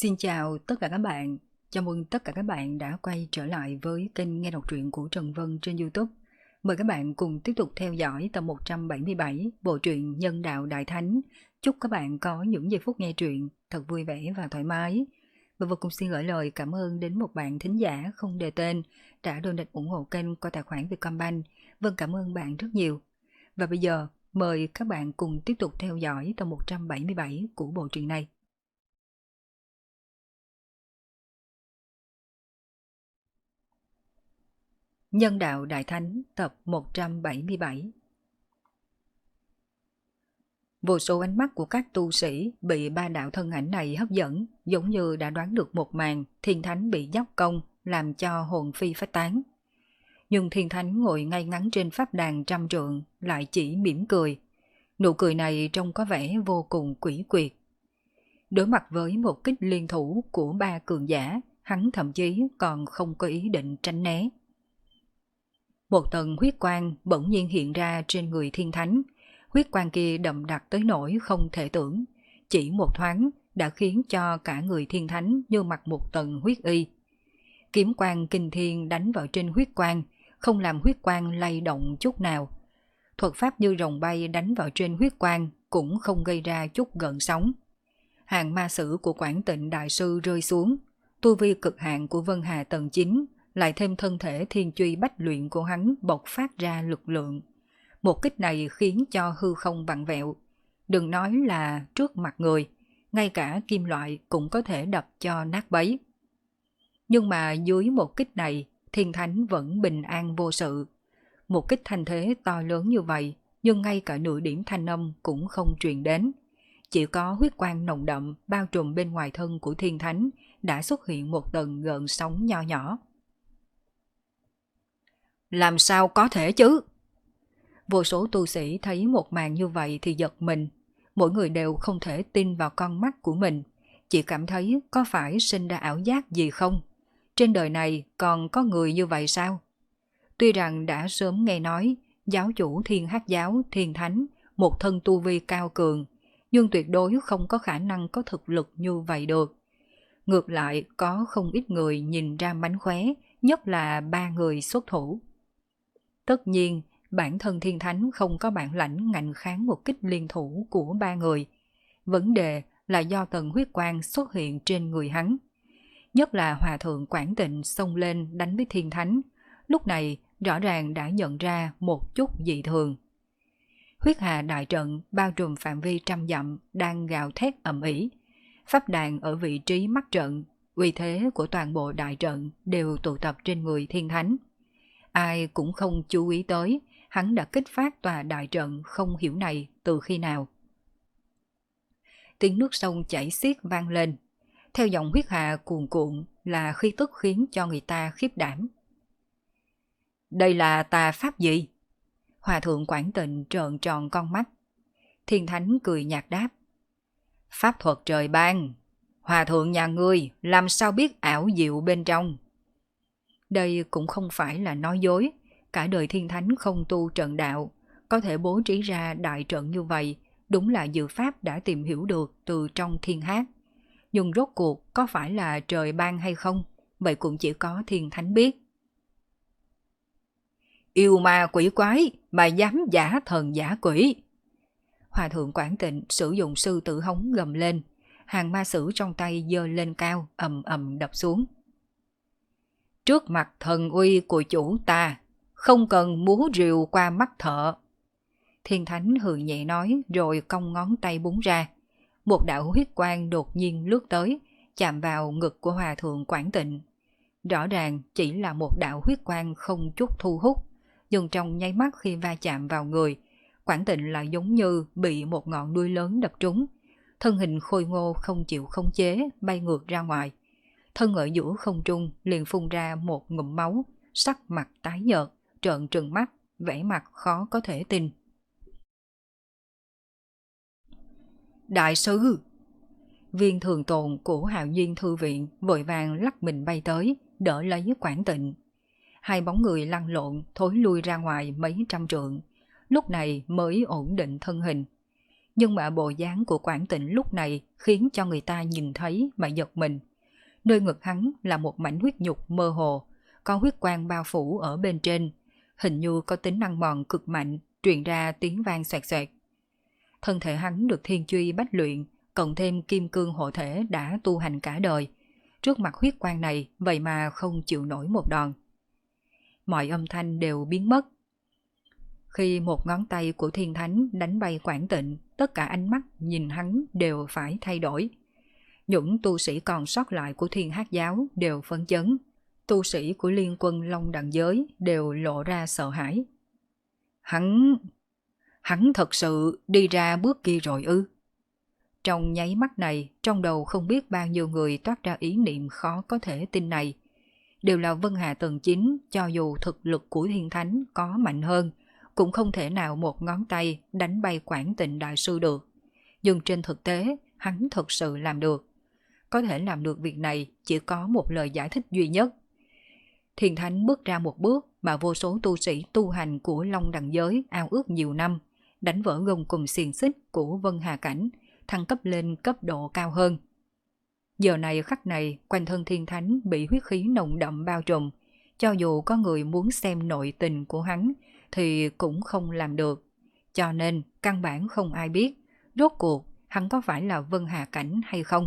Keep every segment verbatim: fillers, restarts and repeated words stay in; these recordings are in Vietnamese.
Xin chào tất cả các bạn. Chào mừng tất cả các bạn đã quay trở lại với kênh nghe đọc truyện của Trần Vân trên YouTube. Mời các bạn cùng tiếp tục theo dõi tập một trăm bảy mươi bảy bộ truyện Nhân đạo Đại Thánh. Chúc các bạn có những giây phút nghe truyện thật vui vẻ và thoải mái. Và vô cùng xin gửi lời cảm ơn đến một bạn thính giả không đề tên đã donate ủng hộ kênh qua tài khoản Vietcombank. Vâng, cảm ơn bạn rất nhiều. Và bây giờ mời các bạn cùng tiếp tục theo dõi tập một trăm bảy mươi bảy của bộ truyện này. Nhân đạo Đại Thánh tập một trăm bảy mươi bảy. Vô số ánh mắt của các tu sĩ bị ba đạo thân ảnh này hấp dẫn, giống như đã đoán được một màn thiên thánh bị dốc công làm cho hồn phi phách tán. Nhưng thiên thánh ngồi ngay ngắn trên pháp đàn trăm trượng lại chỉ mỉm cười. Nụ cười này trông có vẻ vô cùng quỷ quyệt. Đối mặt với một kích liên thủ của ba cường giả, hắn thậm chí còn không có ý định tránh né. Một tầng huyết quang bỗng nhiên hiện ra trên người thiên thánh. Huyết quang kia đậm đặc tới nỗi không thể tưởng. Chỉ một thoáng đã khiến cho cả người thiên thánh như mặc một tầng huyết y. Kiếm quang kinh thiên đánh vào trên huyết quang, không làm huyết quang lay động chút nào. Thuật pháp như rồng bay đánh vào trên huyết quang cũng không gây ra chút gợn sóng. Hàng ma sử của Quảng Tịnh Đại Sư rơi xuống. Tu vi cực hạn của Vân Hà tầng chín, lại thêm thân thể thiên truy bách luyện của hắn bộc phát ra lực lượng. Một kích này khiến cho hư không vặn vẹo. Đừng nói là trước mặt người, ngay cả kim loại cũng có thể đập cho nát bấy. Nhưng mà dưới một kích này, thiên thánh vẫn bình an vô sự. Một kích thanh thế to lớn như vậy, nhưng ngay cả nửa điểm thanh âm cũng không truyền đến. Chỉ có huyết quang nồng đậm bao trùm bên ngoài thân của thiên thánh đã xuất hiện một tầng gợn sóng nho nhỏ. Làm sao có thể chứ? Vô số tu sĩ thấy một màn như vậy thì giật mình. Mỗi người đều không thể tin vào con mắt của mình. Chỉ cảm thấy có phải sinh ra ảo giác gì không? Trên đời này còn có người như vậy sao? Tuy rằng đã sớm nghe nói giáo chủ Thiên Hắc Giáo Thiên Thánh một thân tu vi cao cường, nhưng tuyệt đối không có khả năng có thực lực như vậy được. Ngược lại có không ít người nhìn ra mánh khóe, nhất là ba người xuất thủ. Tất nhiên, bản thân thiên thánh không có bản lãnh ngạnh kháng một kích liên thủ của ba người. Vấn đề là do tầng huyết quang xuất hiện trên người hắn. Nhất là Hòa Thượng Quảng Tịnh xông lên đánh với thiên thánh. Lúc này rõ ràng đã nhận ra một chút dị thường. Huyết hà đại trận bao trùm phạm vi trăm dặm đang gào thét ầm ĩ. Pháp đàn ở vị trí mắt trận, uy thế của toàn bộ đại trận đều tụ tập trên người thiên thánh. Ai cũng không chú ý tới, hắn đã kích phát tòa đại trận không hiểu này từ khi nào. Tiếng nước sông chảy xiết vang lên, theo dòng huyết hà cuồn cuộn là khí tức khiến cho người ta khiếp đảm. Đây là tà pháp gì? Hòa Thượng Quảng Tịnh trợn tròn con mắt. Thiên thánh cười nhạt đáp. Pháp thuật trời ban, Hòa Thượng nhà ngươi làm sao biết ảo diệu bên trong? Đây cũng không phải là nói dối, cả đời thiên thánh không tu trận đạo, có thể bố trí ra đại trận như vậy, đúng là dự pháp đã tìm hiểu được từ trong thiên hát. Nhưng rốt cuộc có phải là trời ban hay không, vậy cũng chỉ có thiên thánh biết. Yêu ma quỷ quái mà dám giả thần giả quỷ. Hòa Thượng Quảng Tịnh sử dụng sư tử hống gầm lên, hàng ma sử trong tay giơ lên cao, ầm ầm đập xuống. Trước mặt thần uy của chủ ta, không cần múa rìu qua mắt thợ. Thiên thánh hừ nhẹ nói rồi cong ngón tay búng ra. Một đạo huyết quang đột nhiên lướt tới, chạm vào ngực của Hòa Thượng Quảng Tịnh. Rõ ràng chỉ là một đạo huyết quang không chút thu hút, nhưng trong nháy mắt khi va chạm vào người, Quảng Tịnh lại giống như bị một ngọn núi lớn đập trúng. Thân hình khôi ngô không chịu khống chế, bay ngược ra ngoài. Thân ở giữa không trung liền phun ra một ngụm máu, sắc mặt tái nhợt, trợn trừng mắt, vẻ mặt khó có thể tin. Đại sư! Viên thường tồn của Hạo Nhiên Thư Viện vội vàng lắc mình bay tới, đỡ lấy Quảng Tịnh. Hai bóng người lăn lộn thối lui ra ngoài mấy trăm trượng, lúc này mới ổn định thân hình. Nhưng mà bộ dáng của Quảng Tịnh lúc này khiến cho người ta nhìn thấy mà giật mình. Nơi ngực hắn là một mảnh huyết nhục mơ hồ, có huyết quang bao phủ ở bên trên, hình như có tính ăn mòn cực mạnh, truyền ra tiếng vang xoẹt xoẹt. Thân thể hắn được thiên truy bách luyện, cộng thêm kim cương hộ thể đã tu hành cả đời. Trước mặt huyết quang này, vậy mà không chịu nổi một đòn. Mọi âm thanh đều biến mất. Khi một ngón tay của thiên thánh đánh bay Quảng Tịnh, tất cả ánh mắt nhìn hắn đều phải thay đổi. Những tu sĩ còn sót lại của Thiên Hắc giáo đều phấn chấn. Tu sĩ của liên quân Long Đằng giới đều lộ ra sợ hãi. Hắn... Hắn thật sự đi ra bước kia rồi ư? Trong nháy mắt này, trong đầu không biết bao nhiêu người toát ra ý niệm khó có thể tin này. Đều là Vân Hà tầng chín, cho dù thực lực của Thiên Thánh có mạnh hơn, cũng không thể nào một ngón tay đánh bay Quảng Tịnh đại sư được. Nhưng trên thực tế, hắn thật sự làm được. Có thể làm được việc này chỉ có một lời giải thích duy nhất. Thiên Thánh bước ra một bước mà vô số tu sĩ tu hành của Long Đằng giới ao ước nhiều năm, đánh vỡ gông cùng xiềng xích của Vân Hà cảnh, thăng cấp lên cấp độ cao hơn. Giờ này khắc này, quanh thân Thiên Thánh bị huyết khí nồng đậm bao trùm, cho dù có người muốn xem nội tình của hắn thì cũng không làm được. Cho nên căn bản không ai biết rốt cuộc hắn có phải là Vân Hà cảnh hay không.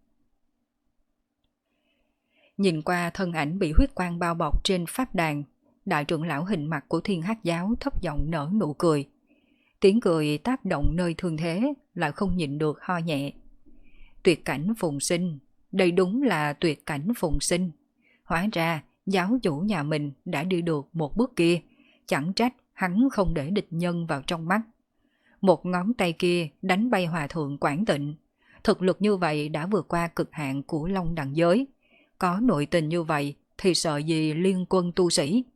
Nhìn qua thân ảnh bị huyết quang bao bọc trên pháp đàn, đại trưởng lão hình mặt của Thiên Hắc giáo thấp giọng nở nụ cười. Tiếng cười tác động nơi thương thế, lại không nhịn được ho nhẹ. Tuyệt cảnh phùng sinh, đây đúng là tuyệt cảnh phùng sinh. Hóa ra giáo chủ nhà mình đã đi được một bước kia, chẳng trách hắn không để địch nhân vào trong mắt. Một ngón tay kia đánh bay hòa thượng Quảng Tịnh. Thực lực như vậy đã vượt qua cực hạn của Long Đằng giới. Có nội tình như vậy thì sợ gì liên quân tu sĩ.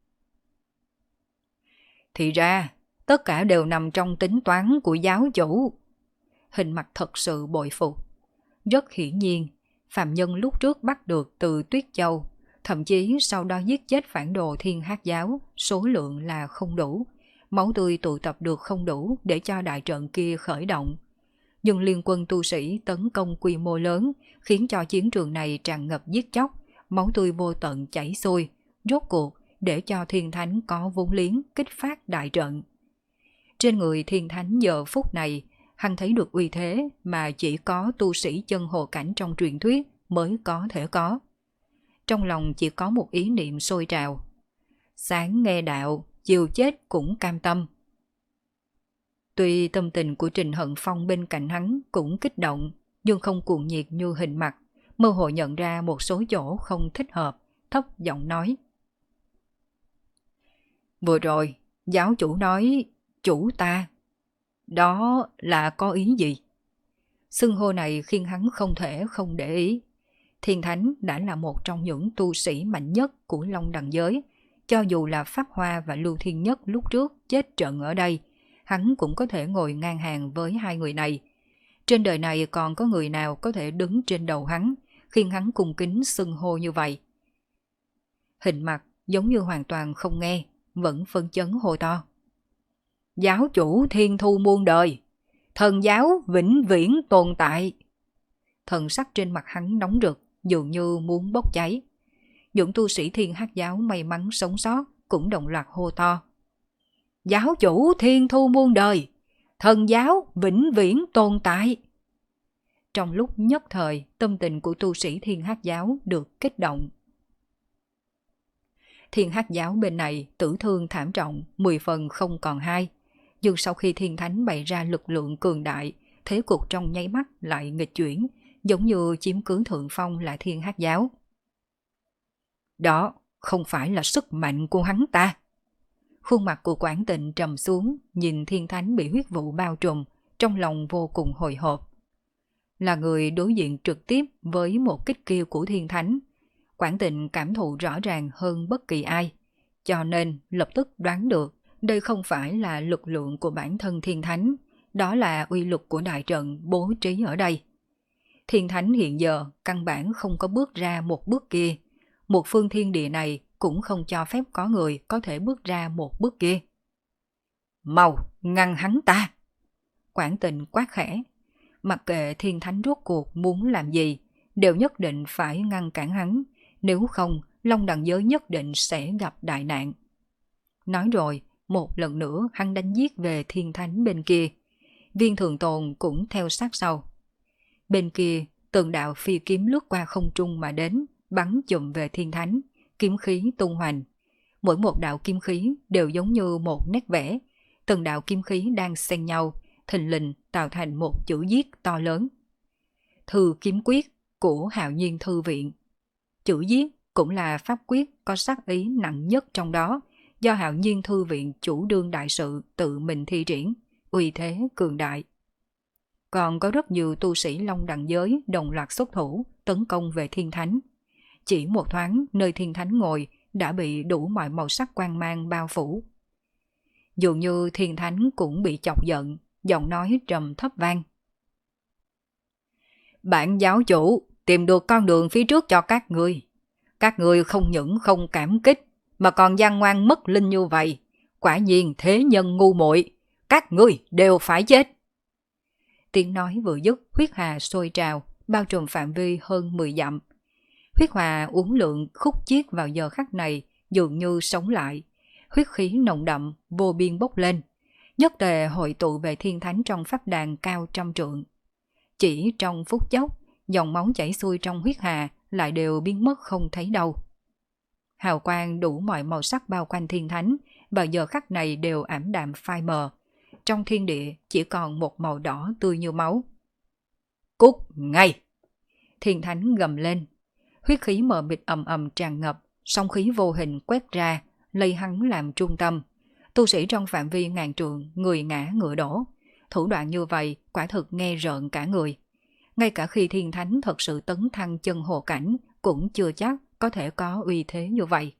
Thì ra, tất cả đều nằm trong tính toán của giáo chủ. Hình mặt thật sự bội phục. Rất hiển nhiên, phạm nhân lúc trước bắt được từ Tuyết Châu, thậm chí sau đó giết chết phản đồ Thiên Hắc giáo, số lượng là không đủ. Máu tươi tụ tập được không đủ để cho đại trận kia khởi động. Nhưng liên quân tu sĩ tấn công quy mô lớn khiến cho chiến trường này tràn ngập giết chóc, máu tươi vô tận chảy xuôi, rốt cuộc để cho Thiên Thánh có vốn liếng kích phát đại trận. Trên người Thiên Thánh giờ phút này, hắn thấy được uy thế mà chỉ có tu sĩ chân hồ cảnh trong truyền thuyết mới có thể có. Trong lòng chỉ có một ý niệm sôi trào. Sáng nghe đạo, chiều chết cũng cam tâm. Tuy tâm tình của Trình Hận Phong bên cạnh hắn cũng kích động, nhưng không cuồng nhiệt như hình mặt, mơ hồ nhận ra một số chỗ không thích hợp, thấp giọng nói. Vừa rồi, giáo chủ nói, chủ ta, đó là có ý gì? Xưng hô này khiến hắn không thể không để ý. Thiên Thánh đã là một trong những tu sĩ mạnh nhất của Long Đằng giới, cho dù là Pháp Hoa và Lưu Thiên Nhất lúc trước chết trận ở đây, hắn cũng có thể ngồi ngang hàng với hai người này. Trên đời này còn có người nào có thể đứng trên đầu hắn, khiến hắn cung kính xưng hô như vậy. Hình mặt giống như hoàn toàn không nghe, vẫn phân chấn hô to. Giáo chủ thiên thu muôn đời, thần giáo vĩnh viễn tồn tại. Thần sắc trên mặt hắn nóng rực, dường như muốn bốc cháy. Những tu sĩ Thiên Hắc giáo may mắn sống sót cũng đồng loạt hô to. Giáo chủ thiên thu muôn đời, thần giáo vĩnh viễn tồn tại. Trong lúc nhất thời, tâm tình của tu sĩ Thiên Hắc giáo được kích động. Thiên Hắc giáo bên này tử thương thảm trọng, mười phần không còn hai. Nhưng sau khi Thiên Thánh bày ra lực lượng cường đại, thế cục trong nháy mắt lại nghịch chuyển, giống như chiếm cứ thượng phong là Thiên Hắc giáo. Đó không phải là sức mạnh của hắn ta. Khuôn mặt của Quảng Tịnh trầm xuống, nhìn Thiên Thánh bị huyết vụ bao trùm, trong lòng vô cùng hồi hộp. Là người đối diện trực tiếp với một kích kia của Thiên Thánh, Quảng Tịnh cảm thụ rõ ràng hơn bất kỳ ai, cho nên lập tức đoán được đây không phải là lực lượng của bản thân Thiên Thánh, đó là uy lực của đại trận bố trí ở đây. Thiên Thánh hiện giờ căn bản không có bước ra một bước kia, một phương thiên địa này cũng không cho phép có người có thể bước ra một bước kia. Mau, ngăn hắn ta! Quảng Tịnh quát khẽ. Mặc kệ thiên thánh rốt cuộc muốn làm gì, đều nhất định phải ngăn cản hắn, nếu không Long Đằng giới nhất định sẽ gặp đại nạn. Nói rồi, một lần nữa hắn đánh giết về thiên thánh bên kia. Viên Thường Tồn cũng theo sát sau. Bên kia, từng đạo phi kiếm lướt qua không trung mà đến, bắn chụm về thiên thánh, kiếm khí tung hoành. Mỗi một đạo kim khí đều giống như một nét vẽ, từng đạo kim khí đang xen nhau, thình lình tạo thành một chữ viết to lớn. Thư kiếm quyết của Hạo Nhiên Thư Viện. Chữ viết cũng là pháp quyết có sắc ý nặng nhất trong đó, do Hạo Nhiên Thư Viện chủ đương đại sự tự mình thi triển, uy thế cường đại. Còn có rất nhiều tu sĩ Long Đằng giới đồng loạt xuất thủ, tấn công về thiên thánh. Chỉ một thoáng, nơi thiên thánh ngồi đã bị đủ mọi màu sắc quang mang bao phủ. Dường như thiên thánh cũng bị chọc giận, giọng nói trầm thấp vang. Bản giáo chủ tìm được con đường phía trước cho các ngươi. Các ngươi không những không cảm kích, mà còn gian ngoan mất linh như vậy. Quả nhiên thế nhân ngu muội, các ngươi đều phải chết. Tiếng nói vừa dứt, huyết hà sôi trào, bao trùm phạm vi hơn mười dặm. Huyết hòa uốn lượn khúc chiết vào giờ khắc này dường như sống lại, huyết khí nồng đậm vô biên bốc lên, nhất tề hội tụ về thiên thánh trong pháp đàn cao trăm trượng. Chỉ trong phút chốc, dòng máu chảy xuôi trong huyết hà lại đều biến mất không thấy đâu. Hào quang đủ mọi màu sắc bao quanh thiên thánh vào giờ khắc này đều ảm đạm phai mờ, trong thiên địa chỉ còn một màu đỏ tươi như máu. Cút ngay! Thiên thánh gầm lên. Huyết khí mờ mịt ầm ầm tràn ngập, sóng khí vô hình quét ra, lấy hắn làm trung tâm. Tu sĩ trong phạm vi ngàn trượng, người ngã ngựa đổ. Thủ đoạn như vậy quả thực nghe rợn cả người. Ngay cả khi thiên thánh thật sự tấn thăng chân hồ cảnh, cũng chưa chắc có thể có uy thế như vậy.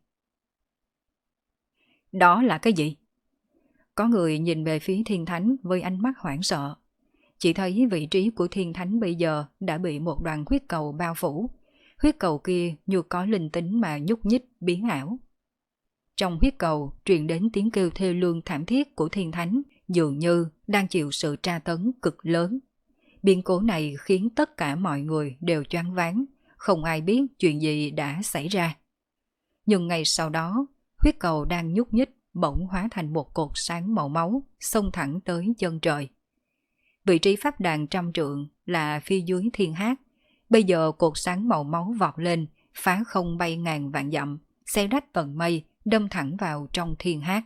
Đó là cái gì? Có người nhìn về phía thiên thánh với ánh mắt hoảng sợ. Chỉ thấy vị trí của thiên thánh bây giờ đã bị một đoàn huyết cầu bao phủ. Huyết cầu kia như có linh tính mà nhúc nhích biến ảo. Trong huyết cầu truyền đến tiếng kêu thê lương thảm thiết của thiên thánh, dường như đang chịu sự tra tấn cực lớn. Biến cố này khiến tất cả mọi người đều choáng váng, không ai biết chuyện gì đã xảy ra. Nhưng ngay sau đó, huyết cầu đang nhúc nhích bỗng hóa thành một cột sáng màu máu, xông thẳng tới chân trời. Vị trí pháp đàn trăm trượng là phía dưới thiên hát. Bây giờ cột sáng màu máu vọt lên, phá không bay ngàn vạn dặm, xé rách tầng mây, đâm thẳng vào trong thiên hát.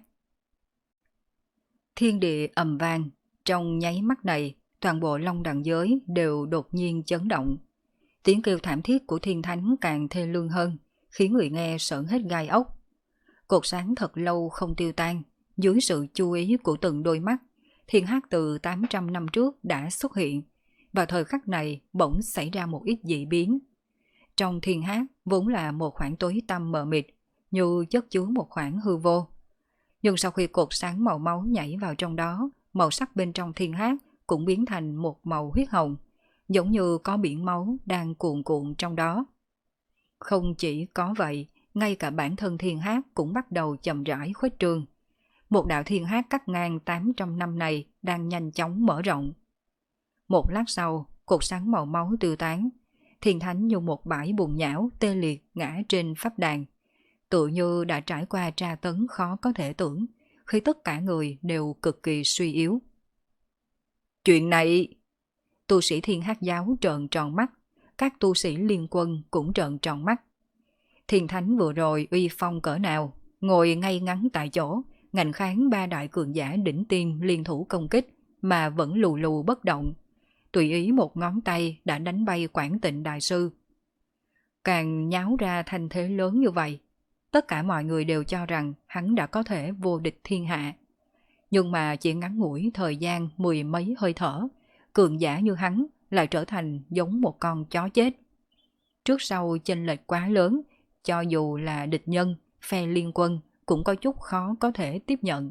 Thiên địa ầm vang, trong nháy mắt này, toàn bộ Long Đằng giới đều đột nhiên chấn động. Tiếng kêu thảm thiết của thiên thánh càng thê lương hơn, khiến người nghe sởn hết gai ốc. Cột sáng thật lâu không tiêu tan, dưới sự chú ý của từng đôi mắt, thiên hát từ tám trăm năm trước đã xuất hiện. Vào thời khắc này bỗng xảy ra một ít dị biến. Trong thiên hát vốn là một khoảng tối tăm mờ mịt, như chất chứa một khoảng hư vô. Nhưng sau khi cột sáng màu máu nhảy vào trong đó, màu sắc bên trong thiên hát cũng biến thành một màu huyết hồng, giống như có biển máu đang cuồn cuộn trong đó. Không chỉ có vậy, ngay cả bản thân thiên hát cũng bắt đầu chậm rãi khuếch trương. Một đạo thiên hát cắt ngang tám trăm năm này đang nhanh chóng mở rộng. Một lát sau, cột sáng màu máu tiêu tán, thiên thánh như một bãi bùn nhão tê liệt ngã trên pháp đàn. Tự như đã trải qua tra tấn khó có thể tưởng, khi tất cả người đều cực kỳ suy yếu. Chuyện này... Tu sĩ thiên hát giáo trợn tròn mắt, các tu sĩ liên quân cũng trợn tròn mắt. Thiên thánh vừa rồi uy phong cỡ nào, ngồi ngay ngắn tại chỗ, ngạnh kháng ba đại cường giả đỉnh tiên liên thủ công kích mà vẫn lù lù bất động. Tùy ý một ngón tay đã đánh bay Quảng Tịnh đại sư. Càng nháo ra thành thế lớn như vậy, tất cả mọi người đều cho rằng hắn đã có thể vô địch thiên hạ. Nhưng mà chỉ ngắn ngủi thời gian mười mấy hơi thở, cường giả như hắn lại trở thành giống một con chó chết. Trước sau chênh lệch quá lớn, cho dù là địch nhân, phe liên quân cũng có chút khó có thể tiếp nhận.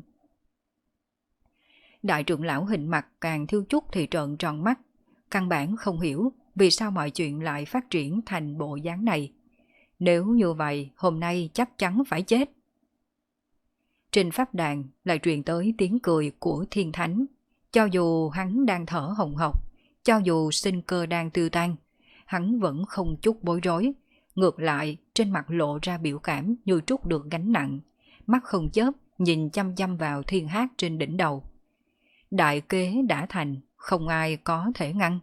Đại trưởng lão hình mặt càng thiếu chút thì trợn tròn mắt, căn bản không hiểu vì sao mọi chuyện lại phát triển thành bộ dáng này. Nếu như vậy, hôm nay chắc chắn phải chết. Trên pháp đàn lại truyền tới tiếng cười của thiên thánh. Cho dù hắn đang thở hồng hộc, cho dù sinh cơ đang tiêu tan, hắn vẫn không chút bối rối. Ngược lại, trên mặt lộ ra biểu cảm như trút được gánh nặng, mắt không chớp nhìn chăm chăm vào thiên hát trên đỉnh đầu. Đại kế đã thành, không ai có thể ngăn.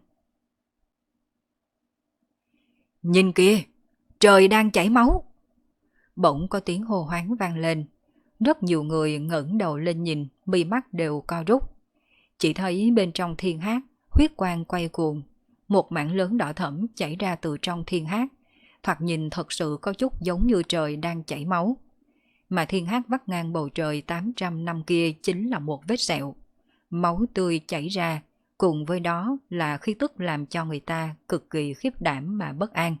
Nhìn kìa, trời đang chảy máu. Bỗng có tiếng hô hoáng vang lên. Rất nhiều người ngẩng đầu lên nhìn, mi mắt đều co rút. Chỉ thấy bên trong thiên hát, huyết quang quay cuồng, một mảng lớn đỏ thẫm chảy ra từ trong thiên hát, thoạt nhìn thật sự có chút giống như trời đang chảy máu. Mà thiên hát vắt ngang bầu trời tám trăm năm kia chính là một vết sẹo. Máu tươi chảy ra, cùng với đó là khí tức làm cho người ta cực kỳ khiếp đảm mà bất an.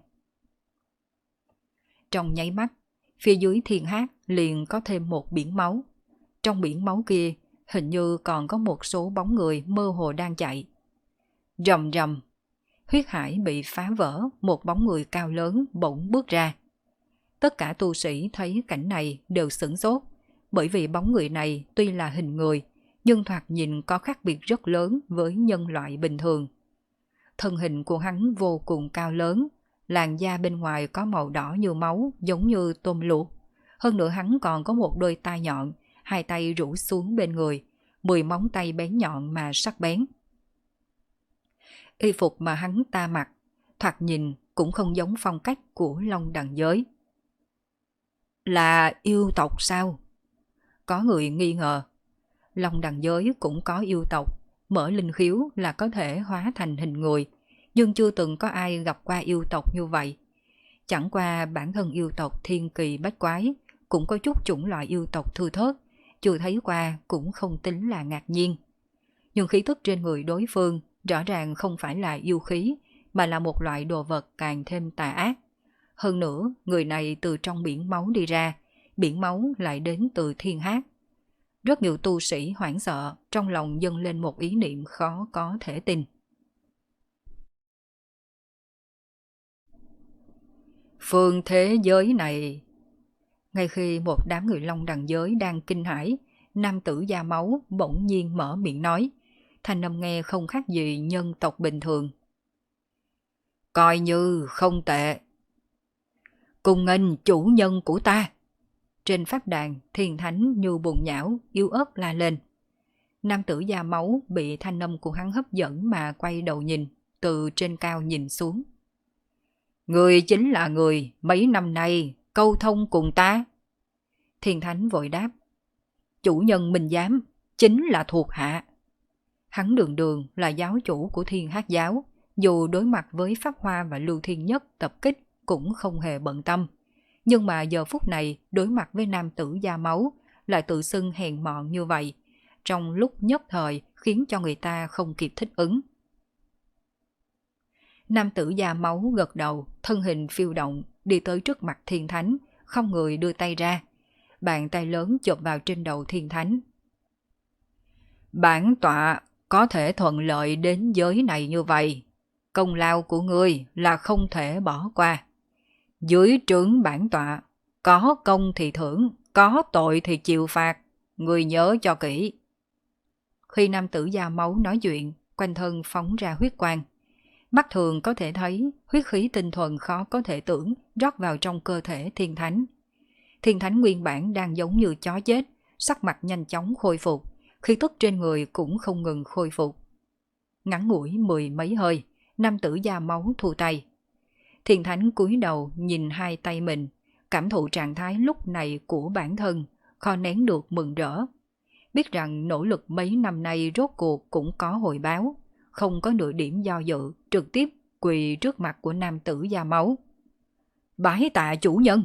Trong nháy mắt, phía dưới thiên hát liền có thêm một biển máu. Trong biển máu kia, hình như còn có một số bóng người mơ hồ đang chạy. Rầm rầm, huyết hải bị phá vỡ, một bóng người cao lớn bỗng bước ra. Tất cả tu sĩ thấy cảnh này đều sửng sốt, bởi vì bóng người này tuy là hình người, nhưng thoạt nhìn có khác biệt rất lớn với nhân loại bình thường. Thân hình của hắn vô cùng cao lớn, làn da bên ngoài có màu đỏ như máu, giống như tôm luộc. Hơn nữa hắn còn có một đôi tai nhọn, hai tay rũ xuống bên người, mười móng tay bén nhọn mà sắc bén. Y phục mà hắn ta mặc, thoạt nhìn cũng không giống phong cách của Long Đằng giới. Là yêu tộc sao? Có người nghi ngờ. Long Đằng giới cũng có yêu tộc, mở linh khiếu là có thể hóa thành hình người, nhưng chưa từng có ai gặp qua yêu tộc như vậy. Chẳng qua bản thân yêu tộc thiên kỳ bách quái, cũng có chút chủng loại yêu tộc thưa thớt, chưa thấy qua cũng không tính là ngạc nhiên. Nhưng khí tức trên người đối phương rõ ràng không phải là yêu khí, mà là một loại đồ vật càng thêm tà ác. Hơn nữa, người này từ trong biển máu đi ra, biển máu lại đến từ thiên hát. Rất nhiều tu sĩ hoảng sợ, trong lòng dâng lên một ý niệm khó có thể tin. Phương thế giới này... Ngay khi một đám người Long Đằng giới đang kinh hãi, nam tử da máu bỗng nhiên mở miệng nói, thanh âm nghe không khác gì nhân tộc bình thường. Coi như không tệ. Cùng nghênh chủ nhân của ta. Trên pháp đàn, thiền thánh như bùn nhão, yếu ớt la lên. Nam tử da máu bị thanh âm của hắn hấp dẫn mà quay đầu nhìn, từ trên cao nhìn xuống. Người chính là người mấy năm nay câu thông cùng ta. Thiền thánh vội đáp. Chủ nhân minh giám, chính là thuộc hạ. Hắn đường đường là giáo chủ của Thiên Hát giáo, dù đối mặt với Pháp Hoa và Lưu Thiên Nhất tập kích cũng không hề bận tâm. Nhưng mà giờ phút này đối mặt với nam tử da máu lại tự xưng hèn mọn như vậy, trong lúc nhất thời khiến cho người ta không kịp thích ứng. Nam tử da máu gật đầu, thân hình phiêu động, đi tới trước mặt Thiên Thánh, không người đưa tay ra. Bàn tay lớn chộp vào trên đầu Thiên Thánh. Bản tọa có thể thuận lợi đến giới này như vậy, công lao của ngươi là không thể bỏ qua. Dưới trướng bản tọa, có công thì thưởng, có tội thì chịu phạt, ngươi nhớ cho kỹ. Khi nam tử da máu nói chuyện, quanh thân phóng ra huyết quang. Mắt thường có thể thấy huyết khí tinh thuần khó có thể tưởng rót vào trong cơ thể Thiên Thánh. Thiên Thánh nguyên bản đang giống như chó chết, sắc mặt nhanh chóng khôi phục, khí tức trên người cũng không ngừng khôi phục. Ngắn ngủi mười mấy hơi, nam tử da máu thu tay. Thiên Thánh cúi đầu nhìn hai tay mình, cảm thụ trạng thái lúc này của bản thân, khó nén được mừng rỡ. Biết rằng nỗ lực mấy năm nay rốt cuộc cũng có hồi báo, không có nửa điểm do dự, trực tiếp quỳ trước mặt của nam tử da máu. Bái tạ chủ nhân!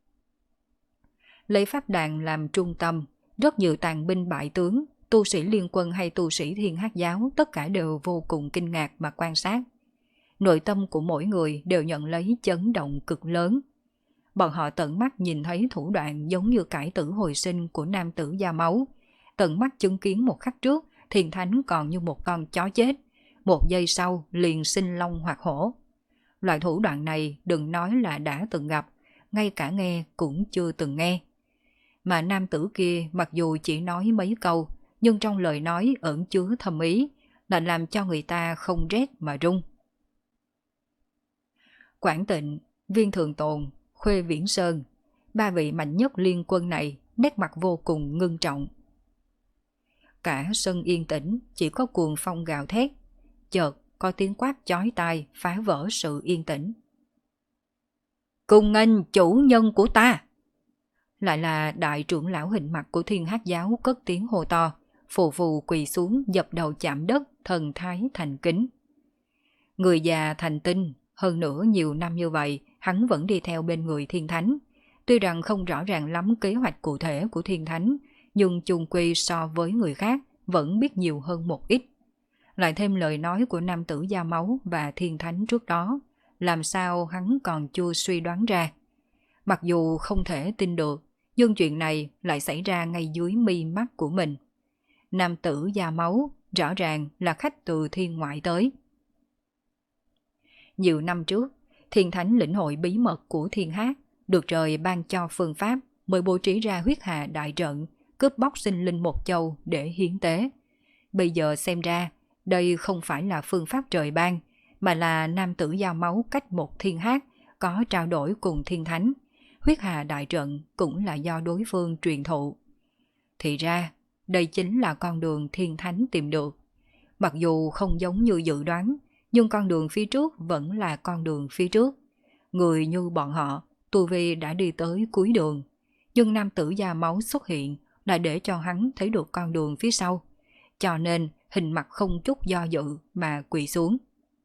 Lấy pháp đàn làm trung tâm, rất nhiều tàn binh bại tướng, tu sĩ liên quân hay tu sĩ Thiên Hát giáo tất cả đều vô cùng kinh ngạc mà quan sát. Nội tâm của mỗi người đều nhận lấy chấn động cực lớn. Bọn họ tận mắt nhìn thấy thủ đoạn giống như cải tử hồi sinh của nam tử da máu. Tận mắt chứng kiến một khắc trước, Thiên Thánh còn như một con chó chết. Một giây sau liền sinh long hoặc hổ. Loại thủ đoạn này đừng nói là đã từng gặp, ngay cả nghe cũng chưa từng nghe. Mà nam tử kia mặc dù chỉ nói mấy câu, nhưng trong lời nói ẩn chứa thâm ý, là làm cho người ta không rét mà run. Quảng Tịnh, Viên Thượng Tồn, Khuê Viễn Sơn, ba vị mạnh nhất liên quân này nét mặt vô cùng ngưng trọng. Cả sân yên tĩnh, chỉ có cuồng phong gào thét, chợt có tiếng quát chói tai phá vỡ sự yên tĩnh. Cùng nghênh chủ nhân của ta! Lại là đại trưởng lão hình mặt của Thiên Hắc giáo cất tiếng hô to, phù phù quỳ xuống dập đầu chạm đất, thần thái thành kính. Người già thành tinh, hơn nữa nhiều năm như vậy, hắn vẫn đi theo bên người Thiên Thánh. Tuy rằng không rõ ràng lắm kế hoạch cụ thể của Thiên Thánh, nhưng chung quy so với người khác vẫn biết nhiều hơn một ít. Lại thêm lời nói của nam tử da máu và Thiên Thánh trước đó, làm sao hắn còn chưa suy đoán ra. Mặc dù không thể tin được, nhưng chuyện này lại xảy ra ngay dưới mi mắt của mình. Nam tử da máu rõ ràng là khách từ thiên ngoại tới. Nhiều năm trước, Thiên Thánh lĩnh hội bí mật của Thiên Hắc, được trời ban cho phương pháp mới bố trí ra huyết hà đại trận, cướp bóc sinh linh một châu để hiến tế. Bây giờ xem ra, đây không phải là phương pháp trời ban, mà là nam tử giao máu cách một Thiên Hắc có trao đổi cùng Thiên Thánh. Huyết hà đại trận cũng là do đối phương truyền thụ. Thì ra, đây chính là con đường Thiên Thánh tìm được. Mặc dù không giống như dự đoán, nhưng con đường phía trước vẫn là con đường phía trước. Người như bọn họ, tu vi đã đi tới cuối đường, nhưng nam tử da máu xuất hiện lại để cho hắn thấy được con đường phía sau. Cho nên hình mặt không chút do dự mà quỳ xuống.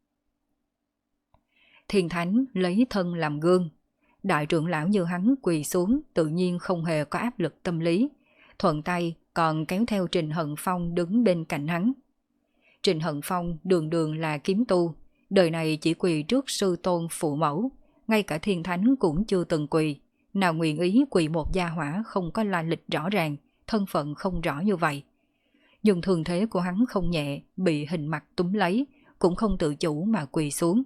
Thiên Thánh lấy thân làm gương. Đại trưởng lão như hắn quỳ xuống tự nhiên không hề có áp lực tâm lý. Thuận tay còn kéo theo Trình Hận Phong đứng bên cạnh hắn. Trình Hận Phong đường đường là kiếm tu, đời này chỉ quỳ trước sư tôn phụ mẫu, ngay cả Thiên Thánh cũng chưa từng quỳ, nào nguyện ý quỳ một gia hỏa không có lai lịch rõ ràng, thân phận không rõ như vậy. Nhưng thường thế của hắn không nhẹ, bị hình mặt túm lấy, cũng không tự chủ mà quỳ xuống.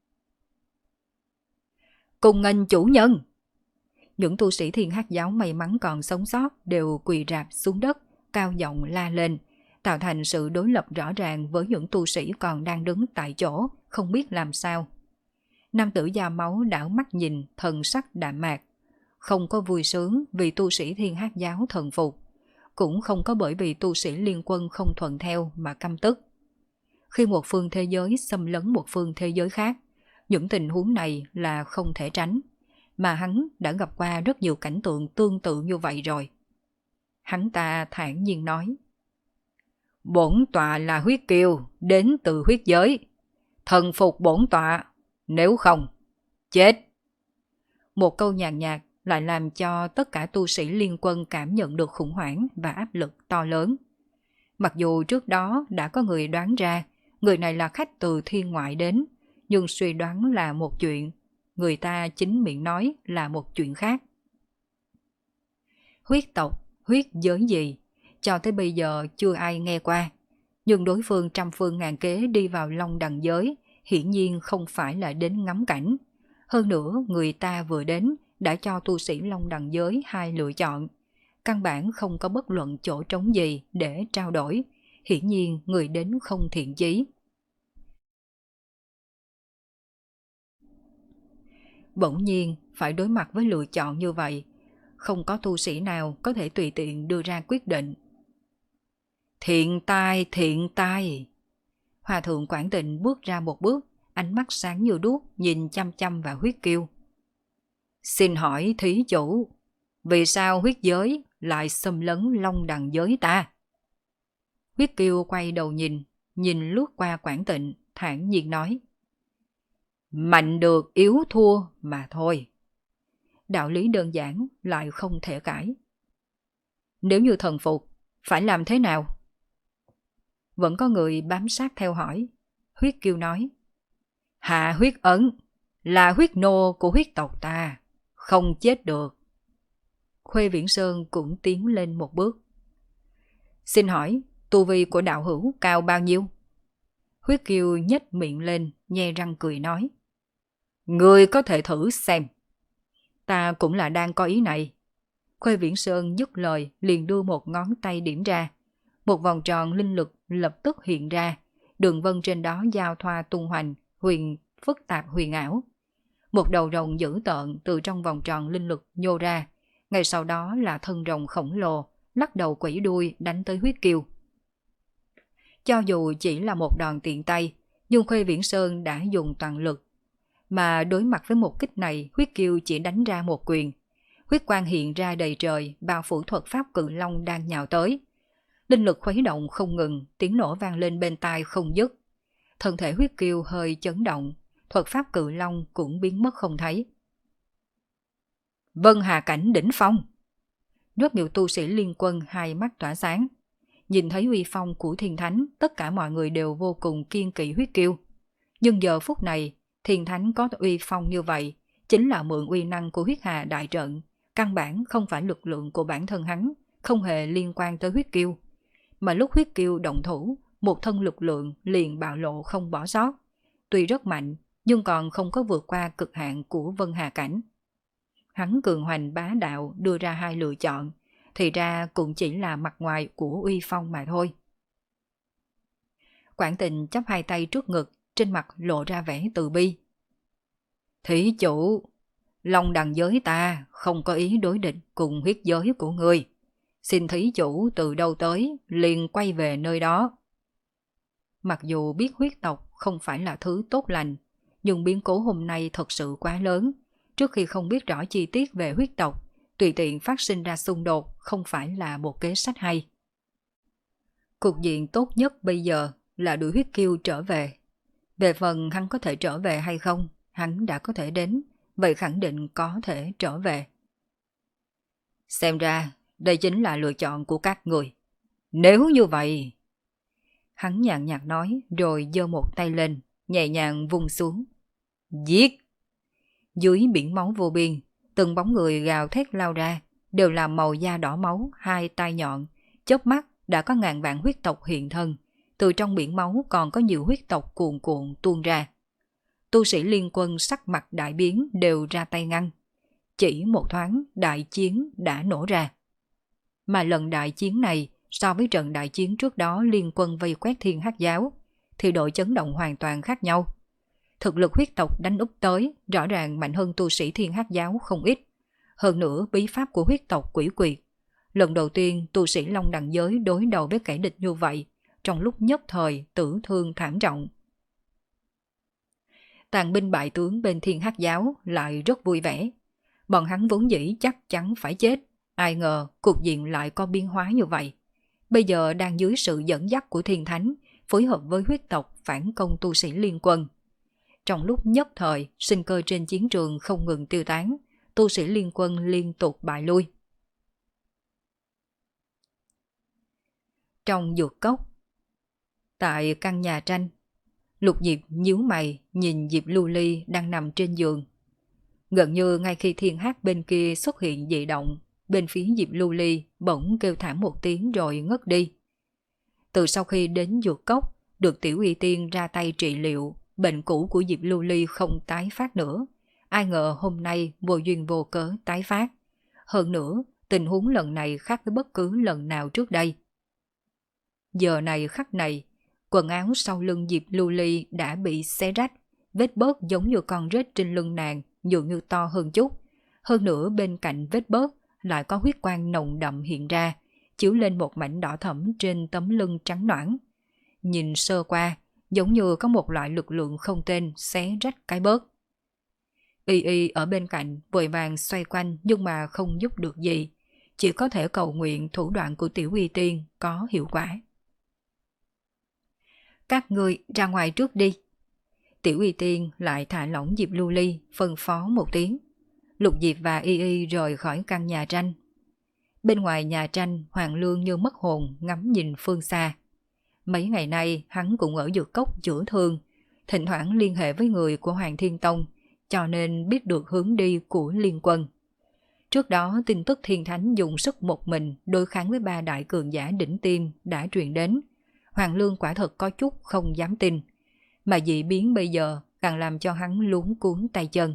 Cùng nghênh chủ nhân! Những tu sĩ Thiên Hắc giáo may mắn còn sống sót đều quỳ rạp xuống đất, cao giọng la lên, tạo thành sự đối lập rõ ràng với những tu sĩ còn đang đứng tại chỗ, không biết làm sao. Nam tử da máu đảo mắt nhìn, thần sắc đạm mạc. Không có vui sướng vì tu sĩ Thiên Hắc giáo thần phục, cũng không có bởi vì tu sĩ liên quân không thuận theo mà căm tức. Khi một phương thế giới xâm lấn một phương thế giới khác, những tình huống này là không thể tránh, mà hắn đã gặp qua rất nhiều cảnh tượng tương tự như vậy rồi. Hắn ta thản nhiên nói: Bổn tọa là huyết kiều, đến từ huyết giới. Thần phục bổn tọa, nếu không, chết. Một câu nhàn nhạt lại làm cho tất cả tu sĩ liên quân cảm nhận được khủng hoảng và áp lực to lớn. Mặc dù trước đó đã có người đoán ra người này là khách từ thiên ngoại đến, nhưng suy đoán là một chuyện, người ta chính miệng nói là một chuyện khác. Huyết tộc, huyết giới gì, cho tới bây giờ chưa ai nghe qua, nhưng đối phương trăm phương ngàn kế đi vào Long Đằng giới, hiển nhiên không phải là đến ngắm cảnh. Hơn nữa, người ta vừa đến đã cho tu sĩ Long Đằng giới hai lựa chọn. Căn bản không có bất luận chỗ trống gì để trao đổi, hiển nhiên người đến không thiện chí. Bỗng nhiên phải đối mặt với lựa chọn như vậy, không có tu sĩ nào có thể tùy tiện đưa ra quyết định. Thiện tai, thiện tai! Hòa thượng Quảng Tịnh bước ra một bước, ánh mắt sáng như đuốc nhìn chăm chăm vào huyết kiêu. Xin hỏi thí chủ, vì sao huyết giới lại xâm lấn Long Đằng giới ta? Huyết kiêu quay đầu nhìn, nhìn lướt qua Quảng Tịnh, thản nhiên nói: Mạnh được yếu thua mà thôi. Đạo lý đơn giản lại không thể cãi. Nếu như thần phục, phải làm thế nào? Vẫn có người bám sát theo hỏi. Huyết kiêu nói: Hạ huyết ấn, là huyết nô của huyết tộc ta, không chết được. Khuê Viễn Sơn cũng tiến lên một bước. Xin hỏi, tu vi của đạo hữu cao bao nhiêu? Huyết kiêu nhếch miệng lên, nhe răng cười nói: Ngươi có thể thử xem. Ta cũng là đang có ý này. Khuê Viễn Sơn dứt lời liền đưa một ngón tay điểm ra. Một vòng tròn linh lực lập tức hiện ra, đường vân trên đó giao thoa tung hoành, huyền phức tạp huyền ảo. Một đầu rồng dữ tợn từ trong vòng tròn linh lực nhô ra, ngay sau đó là thân rồng khổng lồ, lắc đầu quẩy đuôi đánh tới huyết kiêu. Cho dù chỉ là một đòn tiện tay, nhưng Khuê Viễn Sơn đã dùng toàn lực. Mà đối mặt với một kích này, huyết kiêu chỉ đánh ra một quyền. Huyết quang hiện ra đầy trời, bao phủ thuật pháp cự long đang nhào tới. Linh lực khuấy động không ngừng, tiếng nổ vang lên bên tai không dứt. Thân thể huyết kiêu hơi chấn động, thuật pháp cự long cũng biến mất không thấy. Vân Hà cảnh đỉnh phong. Rất nhiều tu sĩ liên quân hai mắt tỏa sáng. Nhìn thấy uy phong của thiên thánh, tất cả mọi người đều vô cùng kiên kỵ huyết kiêu. Nhưng giờ phút này, thiên thánh có uy phong như vậy, chính là mượn uy năng của huyết hà đại trận. Căn bản không phải lực lượng của bản thân hắn, không hề liên quan tới huyết kiêu. Mà lúc huyết kiêu động thủ, một thân lực lượng liền bạo lộ không bỏ sót. Tuy rất mạnh, nhưng còn không có vượt qua cực hạn của Vân Hà cảnh. Hắn cường hoành bá đạo đưa ra hai lựa chọn, thì ra cũng chỉ là mặt ngoài của uy phong mà thôi. Quảng Tình chắp hai tay trước ngực, trên mặt lộ ra vẻ từ bi. Thí chủ, Long đằng giới ta không có ý đối địch cùng huyết giới của ngươi. Xin thí chủ từ đâu tới, liền quay về nơi đó. Mặc dù biết huyết tộc không phải là thứ tốt lành, nhưng biến cố hôm nay thật sự quá lớn. Trước khi không biết rõ chi tiết về huyết tộc, tùy tiện phát sinh ra xung đột không phải là một kế sách hay. Cục diện tốt nhất bây giờ là đuổi huyết kiêu trở về. Về phần hắn có thể trở về hay không, hắn đã có thể đến, vậy khẳng định có thể trở về. Xem ra, đây chính là lựa chọn của các người. Nếu như vậy... Hắn nhàn nhạt nói rồi giơ một tay lên, nhẹ nhàng vung xuống. Giết! Dưới biển máu vô biên, từng bóng người gào thét lao ra, đều là màu da đỏ máu, hai tai nhọn. Chớp mắt đã có ngàn vạn huyết tộc hiện thân, từ trong biển máu còn có nhiều huyết tộc cuồn cuộn tuôn ra. Tu sĩ liên quân sắc mặt đại biến đều ra tay ngăn. Chỉ một thoáng đại chiến đã nổ ra. Mà lần đại chiến này so với trận đại chiến trước đó liên quân vây quét Thiên Hắc Giáo thì độ chấn động hoàn toàn khác nhau. Thực lực huyết tộc đánh úp tới rõ ràng mạnh hơn tu sĩ Thiên Hắc Giáo không ít. Hơn nữa bí pháp của huyết tộc quỷ quyệt. Lần đầu tiên tu sĩ Long Đằng giới đối đầu với kẻ địch như vậy, trong lúc nhất thời tử thương thảm trọng. Tàn binh bại tướng bên Thiên Hắc Giáo lại rất vui vẻ. Bọn hắn vốn dĩ chắc chắn phải chết, ai ngờ cục diện lại có biến hóa như vậy. Bây giờ đang dưới sự dẫn dắt của Thiên Thánh, phối hợp với huyết tộc phản công tu sĩ liên quân. Trong lúc nhất thời, sinh cơ trên chiến trường không ngừng tiêu tán, tu sĩ liên quân liên tục bại lui. Trong dược cốc, tại căn nhà tranh, Lục Diệp nhíu mày nhìn Diệp Lưu Ly đang nằm trên giường. Gần như ngay khi Thiên Hắc bên kia xuất hiện dị động, bên phía Diệp Lưu Ly bỗng kêu thảm một tiếng rồi ngất đi. Từ sau khi đến dược cốc, được Tiểu Y Tiên ra tay trị liệu, bệnh cũ của Diệp Lưu Ly không tái phát nữa. Ai ngờ hôm nay vô duyên vô cớ tái phát. Hơn nữa, tình huống lần này khác với bất cứ lần nào trước đây. Giờ này khắc này, quần áo sau lưng Diệp Lưu Ly đã bị xé rách, vết bớt giống như con rết trên lưng nàng, dường như to hơn chút. Hơn nữa bên cạnh vết bớt lại có huyết quang nồng đậm hiện ra, chiếu lên một mảnh đỏ thẫm trên tấm lưng trắng nõn. Nhìn sơ qua, giống như có một loại lực lượng không tên xé rách cái bớt. Y Y ở bên cạnh vội vàng xoay quanh nhưng mà không giúp được gì, chỉ có thể cầu nguyện thủ đoạn của Tiểu Y Tiên có hiệu quả. Các người ra ngoài trước đi. Tiểu Y Tiên lại thả lỏng Diệp Lưu Ly, phân phó một tiếng. Lục Diệp và Y Y rời khỏi căn nhà tranh. Bên ngoài nhà tranh, Hoàng Lương như mất hồn ngắm nhìn phương xa. Mấy ngày nay hắn cũng ở dược cốc chữa thương, thỉnh thoảng liên hệ với người của Hoàng Thiên Tông, cho nên biết được hướng đi của liên quân. Trước đó tin tức Thiên Thánh dùng sức một mình đối kháng với ba đại cường giả đỉnh tiêm đã truyền đến. Hoàng Lương quả thật có chút không dám tin, mà dị biến bây giờ càng làm cho hắn luống cuốn tay chân.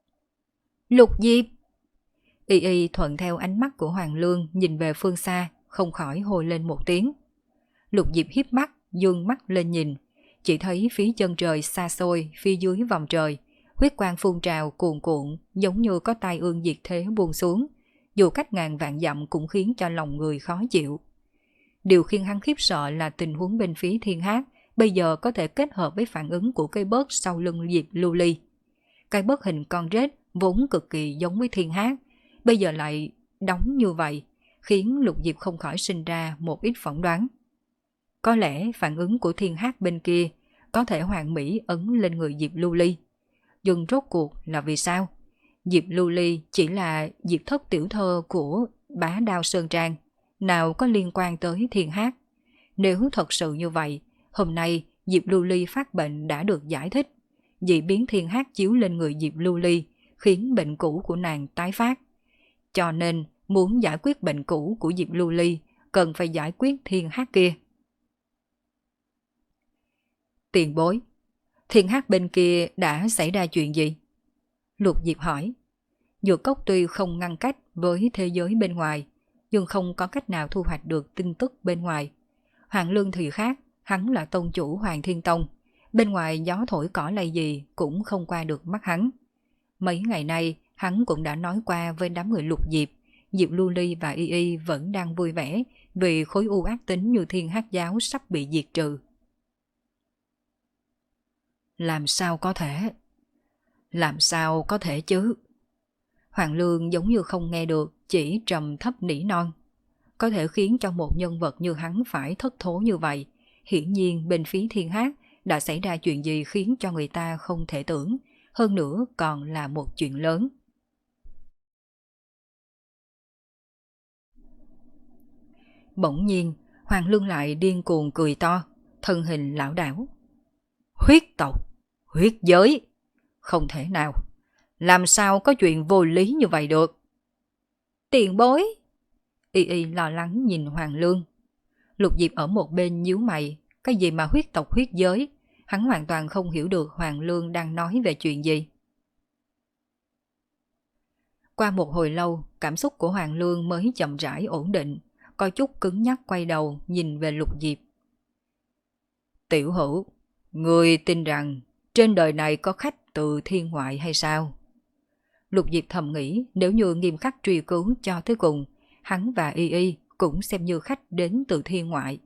Lục Diệp! Y Y thuận theo ánh mắt của Hoàng Lương nhìn về phương xa, không khỏi hôi lên một tiếng. Lục Diệp hiếp mắt, dương mắt lên nhìn, chỉ thấy phía chân trời xa xôi, phía dưới vòng trời, huyết quang phun trào cuồn cuộn, giống như có tai ương diệt thế buông xuống, dù cách ngàn vạn dặm cũng khiến cho lòng người khó chịu. Điều khiến hắn khiếp sợ là tình huống bên phía Thiên Hắc bây giờ có thể kết hợp với phản ứng của cây bớt sau lưng Diệp Lưu Ly. Cây bớt hình con rết vốn cực kỳ giống với Thiên Hắc, bây giờ lại đóng như vậy, khiến Lục Diệp không khỏi sinh ra một ít phỏng đoán. Có lẽ phản ứng của Thiên Hắc bên kia có thể hoàn mỹ ấn lên người Diệp Lưu Ly. Nhưng rốt cuộc là vì sao? Diệp Lưu Ly chỉ là Diệp thất tiểu thơ của Bá Đao Sơn Trang, nào có liên quan tới Thiên Hắc. Nếu thật sự như vậy, hôm nay Diệp Lưu Ly phát bệnh đã được giải thích. Dị biến Thiên Hắc chiếu lên người Diệp Lưu Ly khiến bệnh cũ của nàng tái phát. Cho nên muốn giải quyết bệnh cũ của Diệp Lưu Ly cần phải giải quyết Thiên Hắc kia. Tiền bối, Thiên Hắc bên kia đã xảy ra chuyện gì? Lục Diệp hỏi. Dược cốc tuy không ngăn cách với thế giới bên ngoài, nhưng không có cách nào thu hoạch được tin tức bên ngoài. Hoàng Lương thì khác, hắn là tông chủ Hoàng Thiên Tông, bên ngoài gió thổi cỏ lay gì cũng không qua được mắt hắn. Mấy ngày nay hắn cũng đã nói qua với đám người Lục Diệp, Diệp Lưu Ly và Y Y vẫn đang vui vẻ vì khối u ác tính như Thiên Hắc giáo sắp bị diệt trừ. Làm sao có thể? Làm sao có thể chứ? Hoàng Lương giống như không nghe được, chỉ trầm thấp nỉ non. Có thể khiến cho một nhân vật như hắn phải thất thố như vậy, hiển nhiên bên phía Thiên Hắc đã xảy ra chuyện gì khiến cho người ta không thể tưởng, hơn nữa còn là một chuyện lớn. Bỗng nhiên, Hoàng Lương lại điên cuồng cười to, thân hình lão đảo. Huyết tộc, huyết giới, không thể nào, làm sao có chuyện vô lý như vậy được? Tiền bối! Y Y lo lắng nhìn Hoàng Lương. Lục Diệp ở một bên nhíu mày, cái gì mà huyết tộc huyết giới, hắn hoàn toàn không hiểu được Hoàng Lương đang nói về chuyện gì. Qua một hồi lâu, cảm xúc của Hoàng Lương mới chậm rãi ổn định, có chút cứng nhắc quay đầu nhìn về Lục Diệp. Tiểu hữu, người tin rằng trên đời này có khách từ thiên ngoại hay sao? Lục Diệp thầm nghĩ nếu như nghiêm khắc truy cứu cho tới cùng, hắn và Y Y cũng xem như khách đến từ thiên ngoại.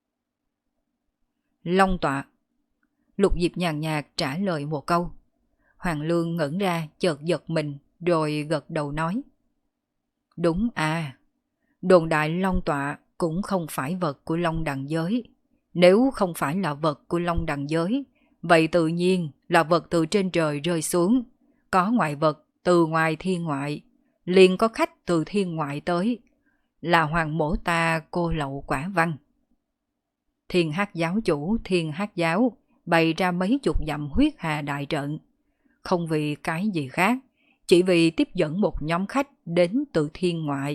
Long tọa. Lục Diệp nhàn nhạt trả lời một câu. Hoàng Lương ngẩn ra chợt giật mình rồi gật đầu nói. Đúng à, đồn đại long tọa cũng không phải vật của long đằng giới. Nếu không phải là vật của long đằng giới, vậy tự nhiên là vật từ trên trời rơi xuống. Có ngoại vật từ ngoài thiên ngoại, liền có khách từ thiên ngoại tới, là hoàng mổ ta cô lậu quả văn. Thiên Hắc giáo chủ Thiên Hắc giáo bày ra mấy chục dặm huyết hà đại trận, không vì cái gì khác, chỉ vì tiếp dẫn một nhóm khách đến từ thiên ngoại.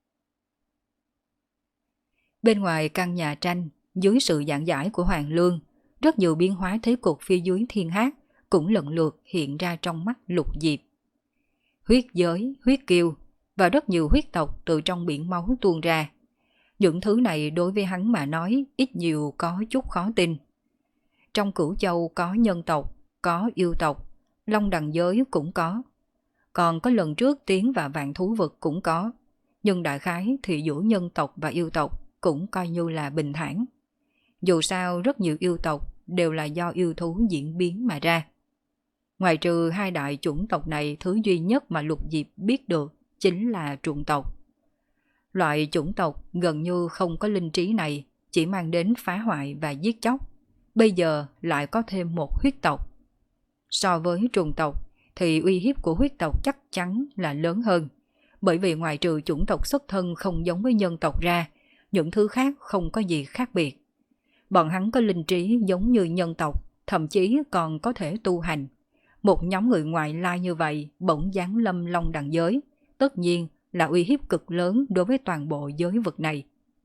Bên ngoài căn nhà tranh, dưới sự giảng giải của Hoàng Lương, rất nhiều biến hóa thế cục phía dưới Thiên Hắc cũng lần lượt hiện ra trong mắt Lục Diệp. Huyết giới, huyết kiêu và rất nhiều huyết tộc từ trong biển máu tuôn ra. Những thứ này đối với hắn mà nói ít nhiều có chút khó tin. Trong Cửu Châu có nhân tộc, có yêu tộc, Long Đằng giới cũng có. Còn có lần trước Tiến và Vạn Thú Vực cũng có. Nhưng đại khái thì giữa nhân tộc và yêu tộc cũng coi như là bình thản. Dù sao rất nhiều yêu tộc đều là do yêu thú diễn biến mà ra. Ngoài trừ hai đại chủng tộc này, thứ duy nhất mà Lục Diệp biết được chính là trùng tộc. Loại chủng tộc gần như không có linh trí này, chỉ mang đến phá hoại và giết chóc. Bây giờ lại có thêm một huyết tộc. So với trùng tộc thì uy hiếp của huyết tộc chắc chắn là lớn hơn. Bởi vì ngoài trừ chủng tộc xuất thân không giống với nhân tộc ra, những thứ khác không có gì khác biệt. Bọn hắn có linh trí giống như nhân tộc, thậm chí còn có thể tu hành. Một nhóm người ngoại lai như vậy bỗng giáng lâm Long Đằng giới, tất nhiên là uy hiếp cực lớn đối với toàn bộ giới vực này.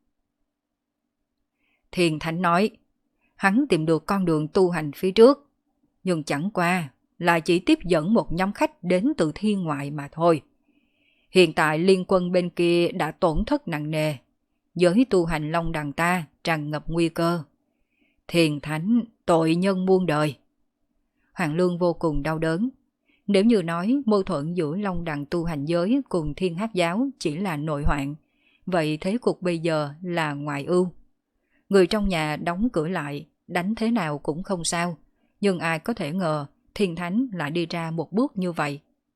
Thiền Thánh nói, hắn tìm được con đường tu hành phía trước, nhưng chẳng qua là chỉ tiếp dẫn một nhóm khách đến từ thiên ngoại mà thôi. Hiện tại liên quân bên kia đã tổn thất nặng nề, giới tu hành Long Đằng ta tràn ngập nguy cơ. Thiền thánh, tội nhân muôn đời. Hoàng Lương vô cùng đau đớn. Nếu như nói mâu thuẫn giữa Long Đằng tu hành giới cùng Thiên Hắc giáo chỉ là nội hoạn, vậy thế cục bây giờ là ngoại ưu. Người trong nhà đóng cửa lại, đánh thế nào cũng không sao, nhưng ai có thể ngờ Thiên Thánh lại đi ra một bước như vậy.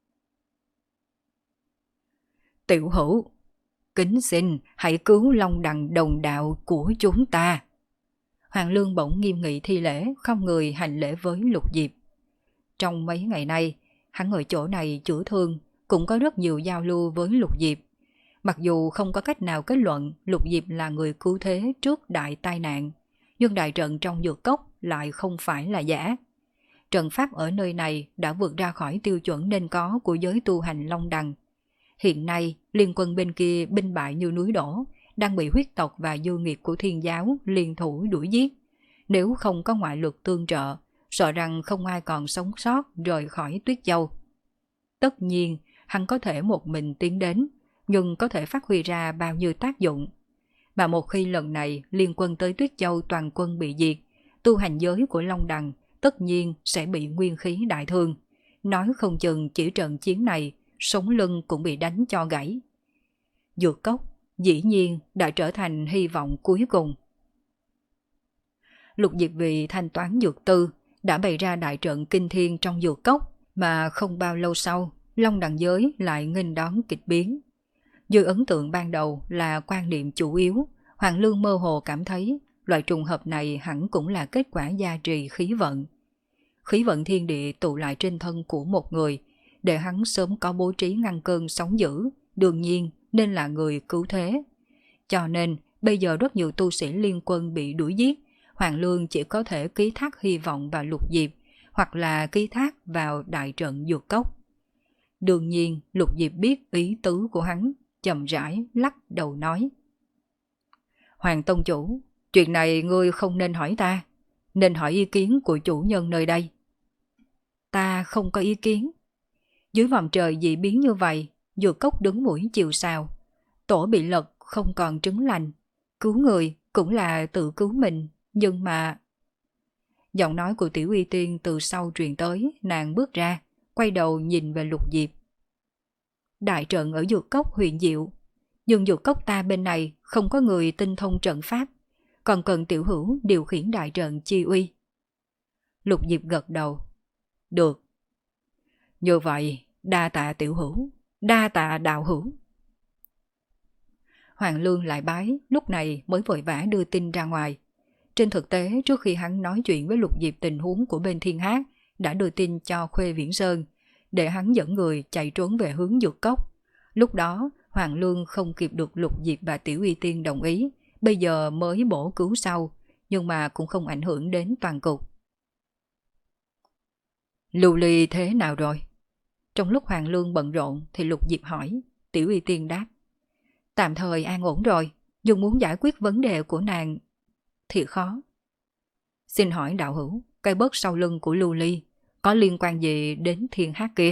Tiểu hữu, kính xin hãy cứu Long Đằng đồng đạo của chúng ta. Hoàng Lương bỗng nghiêm nghị thi lễ, không người hành lễ với Lục Diệp. Trong mấy ngày nay, hắn ở chỗ này chữa thương, cũng có rất nhiều giao lưu với Lục Diệp. Mặc dù không có cách nào kết luận Lục Diệp là người cứu thế trước đại tai nạn, nhưng đại trận trong dược cốc lại không phải là giả. Trận pháp ở nơi này đã vượt ra khỏi tiêu chuẩn nên có của giới tu hành Long Đằng. Hiện nay, liên quân bên kia binh bại như núi đổ, đang bị huyết tộc và dư nghiệt của Thiên giáo liên thủ đuổi giết. Nếu không có ngoại lực tương trợ, sợ rằng không ai còn sống sót rời khỏi Tuyết Châu. Tất nhiên, hắn có thể một mình tiến đến, nhưng có thể phát huy ra bao nhiêu tác dụng. Mà một khi lần này liên quân tới Tuyết Châu toàn quân bị diệt, tu hành giới của Long Đằng tất nhiên sẽ bị nguyên khí đại thương. Nói không chừng chỉ trận chiến này, sống lưng cũng bị đánh cho gãy. Dược cốc dĩ nhiên đã trở thành hy vọng cuối cùng. Lục Diệp vì thanh toán dược tư đã bày ra đại trận kinh thiên trong dược cốc, mà không bao lâu sau, Long Đằng giới lại nghênh đón kịch biến. Dưới ấn tượng ban đầu là quan niệm chủ yếu, Hoàng Lương mơ hồ cảm thấy loại trùng hợp này hẳn cũng là kết quả gia trì khí vận. Khí vận thiên địa tụ lại trên thân của một người, để hắn sớm có bố trí ngăn cơn sóng dữ, đương nhiên nên là người cứu thế. Cho nên, bây giờ rất nhiều tu sĩ liên quân bị đuổi giết, Hoàng Lương chỉ có thể ký thác hy vọng vào Lục Diệp, hoặc là ký thác vào đại trận dược cốc. Đương nhiên, Lục Diệp biết ý tứ của hắn, chậm rãi lắc đầu nói. Hoàng Tông Chủ, chuyện này ngươi không nên hỏi ta, nên hỏi ý kiến của chủ nhân nơi đây. Ta không có ý kiến. Dưới vòng trời dị biến như vậy, dược cốc đứng mũi chiều sào, tổ bị lật không còn trứng lành, cứu người cũng là tự cứu mình, nhưng mà... Giọng nói của Tiểu Y Tiên từ sau truyền tới, nàng bước ra, quay đầu nhìn về Lục Diệp. Đại trận ở dược cốc huyền diệu, nhưng dược cốc ta bên này không có người tinh thông trận pháp, còn cần tiểu hữu điều khiển đại trận chi uy. Lục Diệp gật đầu. Được. Như vậy, đa tạ tiểu hữu, đa tạ đạo hữu. Hoàng Lương lại bái, lúc này mới vội vã đưa tin ra ngoài. Trên thực tế, trước khi hắn nói chuyện với Lục Diệp tình huống của bên Thiên Hắc, đã đưa tin cho Khuê Viễn Sơn, để hắn dẫn người chạy trốn về hướng dược cốc. Lúc đó, Hoàng Lương không kịp được Lục Diệp và Tiểu Y Tiên đồng ý, bây giờ mới bổ cứu sau, nhưng mà cũng không ảnh hưởng đến toàn cục. Lưu Ly thế nào rồi? Trong lúc Hoàng Lương bận rộn thì Lục Diệp hỏi, Tiểu Y Tiên đáp. Tạm thời an ổn rồi, nhưng muốn giải quyết vấn đề của nàng thì khó. Xin hỏi đạo hữu, cây bớt sau lưng của Lưu Ly có liên quan gì đến Thiên Hắc kia?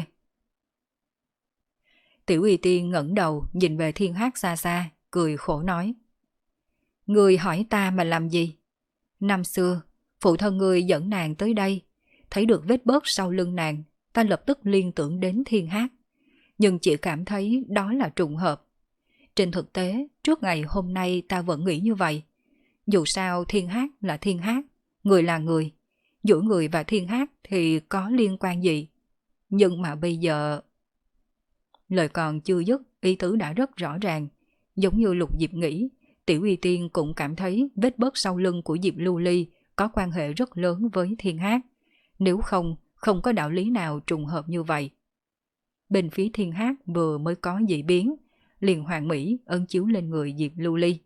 Tiểu Y Tiên ngẩng đầu nhìn về Thiên Hắc xa xa, cười khổ nói. Người hỏi ta mà làm gì? Năm xưa, phụ thân ngươi dẫn nàng tới đây, thấy được vết bớt sau lưng nàng, ta lập tức liên tưởng đến Thiên Hắc, nhưng chỉ cảm thấy đó là trùng hợp. Trên thực tế, trước ngày hôm nay ta vẫn nghĩ như vậy. Dù sao Thiên Hắc là Thiên Hắc, người là người, giữa người và Thiên Hắc thì có liên quan gì? Nhưng mà bây giờ... Lời còn chưa dứt, ý tứ đã rất rõ ràng. Giống như Lục Diệp nghĩ, Tiểu Y Tiên cũng cảm thấy vết bớt sau lưng của Diệp Lưu Ly có quan hệ rất lớn với Thiên Hắc. Nếu không, không có đạo lý nào trùng hợp như vậy. Bên phía Thiên Hắc vừa mới có dị biến, liền Hoàng Mỹ ấn chiếu lên người Diệp Lưu Ly.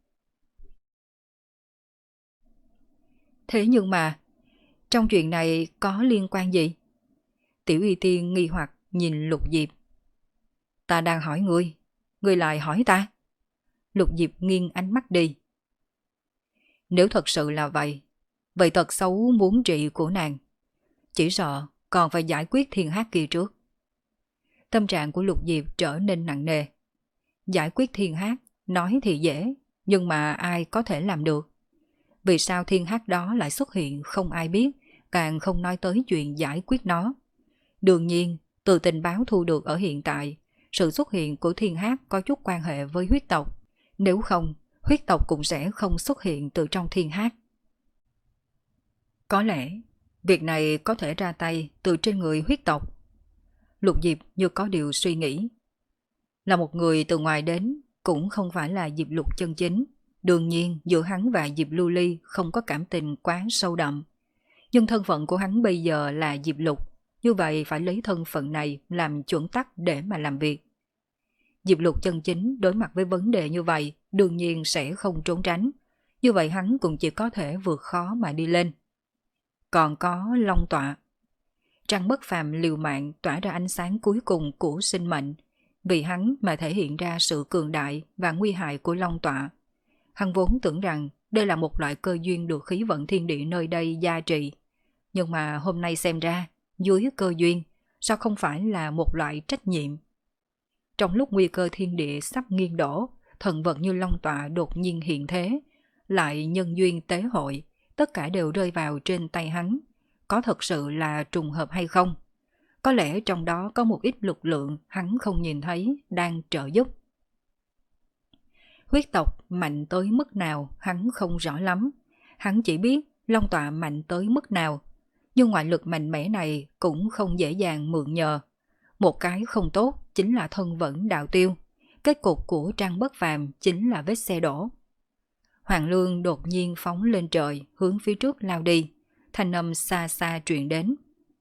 Thế nhưng mà, trong chuyện này có liên quan gì? Tiểu Y Tiên nghi hoặc nhìn Lục Diệp. Ta đang hỏi ngươi, ngươi lại hỏi ta. Lục Diệp nghiêng ánh mắt đi. Nếu thật sự là vậy, vậy tật xấu muốn trị của nàng, chỉ sợ còn phải giải quyết Thiên Hắc kia trước. Tâm trạng của Lục Diệp trở nên nặng nề. Giải quyết Thiên Hắc nói thì dễ, Nhưng mà ai có thể làm được? Vì sao thiên hắc đó lại xuất hiện không ai biết, càng không nói tới chuyện giải quyết nó. Đương nhiên, từ tình báo thu được ở hiện tại, sự xuất hiện của thiên hắc có chút quan hệ với huyết tộc. Nếu không, huyết tộc cũng sẽ không xuất hiện từ trong thiên hắc. Có lẽ, việc này có thể ra tay từ trên người huyết tộc. Lục Diệp như có điều suy nghĩ. Là một người từ ngoài đến, cũng không phải là Diệp Lục chân chính. Đương nhiên giữa hắn và Diệp Lưu Ly không có cảm tình quá sâu đậm. Nhưng thân phận của hắn bây giờ là Diệp Lục, như vậy phải lấy thân phận này làm chuẩn tắc để mà làm việc. Diệp Lục chân chính đối mặt với vấn đề như vậy đương nhiên sẽ không trốn tránh. Như vậy hắn cũng chỉ có thể vượt khó mà đi lên. Còn có Long Tọa. Trăng bất phàm liều mạng tỏa ra ánh sáng cuối cùng của sinh mệnh, vì hắn mà thể hiện ra sự cường đại và nguy hại của Long Tọa. Hắn vốn tưởng rằng đây là một loại cơ duyên được khí vận thiên địa nơi đây gia trì. Nhưng mà hôm nay xem ra, dưới cơ duyên, sao không phải là một loại trách nhiệm? Trong lúc nguy cơ thiên địa sắp nghiêng đổ, thần vật như Long Tọa đột nhiên hiện thế, lại nhân duyên tế hội, tất cả đều rơi vào trên tay hắn. Có thật sự là trùng hợp hay không? Có lẽ trong đó có một ít lực lượng hắn không nhìn thấy đang trợ giúp. Huyết tộc mạnh tới mức nào hắn không rõ lắm. Hắn chỉ biết Long Tọa mạnh tới mức nào. Nhưng ngoại lực mạnh mẽ này cũng không dễ dàng mượn nhờ. Một cái không tốt chính là thân vẫn đạo tiêu. Kết cục của Trăng bất phàm chính là vết xe đổ. Hoàng Lương đột nhiên phóng lên trời, hướng phía trước lao đi. Thanh âm xa xa truyền đến.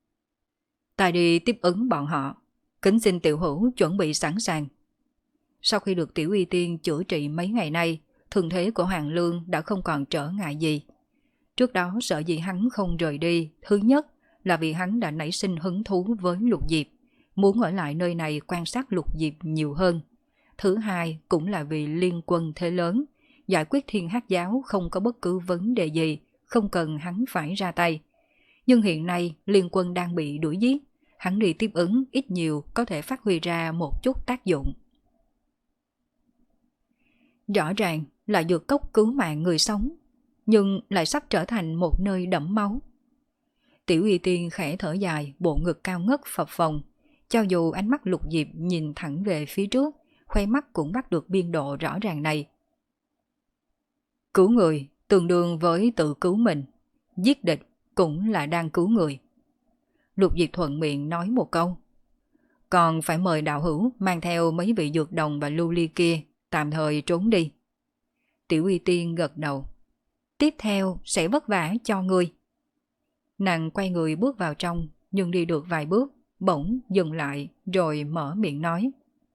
Ta đi tiếp ứng bọn họ. Kính xin tiểu hữu chuẩn bị sẵn sàng. Sau khi được tiểu y tiên chữa trị mấy ngày nay, thân thế của Hoàng Lương đã không còn trở ngại gì. Trước đó sợ gì hắn không rời đi, thứ nhất là vì hắn đã nảy sinh hứng thú với Lục Diệp, muốn ở lại nơi này quan sát Lục Diệp nhiều hơn. Thứ hai cũng là vì liên quân thế lớn, giải quyết thiên hắc giáo không có bất cứ vấn đề gì, không cần hắn phải ra tay. Nhưng hiện nay liên quân đang bị đuổi giết, hắn đi tiếp ứng ít nhiều có thể phát huy ra một chút tác dụng. Rõ ràng là dược cốc cứu mạng người sống, nhưng lại sắp trở thành một nơi đẫm máu. Tiểu y tiên khẽ thở dài, bộ ngực cao ngất phập phồng. Cho dù ánh mắt Lục Diệp nhìn thẳng về phía trước, khoe mắt cũng bắt được biên độ rõ ràng này. Cứu người tương đương với tự cứu mình, giết địch cũng là đang cứu người. Lục Diệp thuận miệng nói một câu. Còn phải mời đạo hữu mang theo mấy vị dược đồng và lưu ly kia, tạm thời trốn đi. Tiểu y tiên gật đầu. Tiếp theo sẽ vất vả cho ngươi. Nàng quay người bước vào trong, nhưng đi được vài bước, bỗng dừng lại rồi mở miệng nói.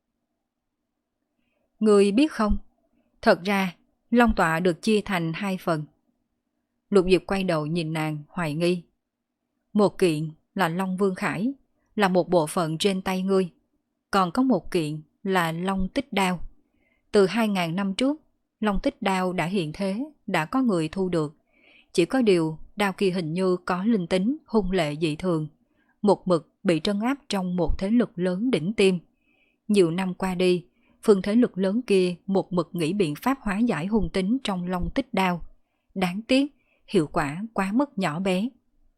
Ngươi biết không, thật ra Long Tọa được chia thành hai phần. Lục Diệp quay đầu nhìn nàng hoài nghi. Một kiện là Long Vương Khải, là một bộ phận trên tay ngươi. Còn có một kiện là Long Tích Đao. Từ hai ngàn năm trước, Long Tích Đao đã hiện thế, đã có người thu được. Chỉ có điều đao kia hình như có linh tính hung lệ dị thường, một mực bị trấn áp trong một thế lực lớn đỉnh tiêm. Nhiều năm qua đi, phương thế lực lớn kia một mực nghĩ biện pháp hóa giải hung tính trong Long Tích Đao. Đáng tiếc, hiệu quả quá mức nhỏ bé.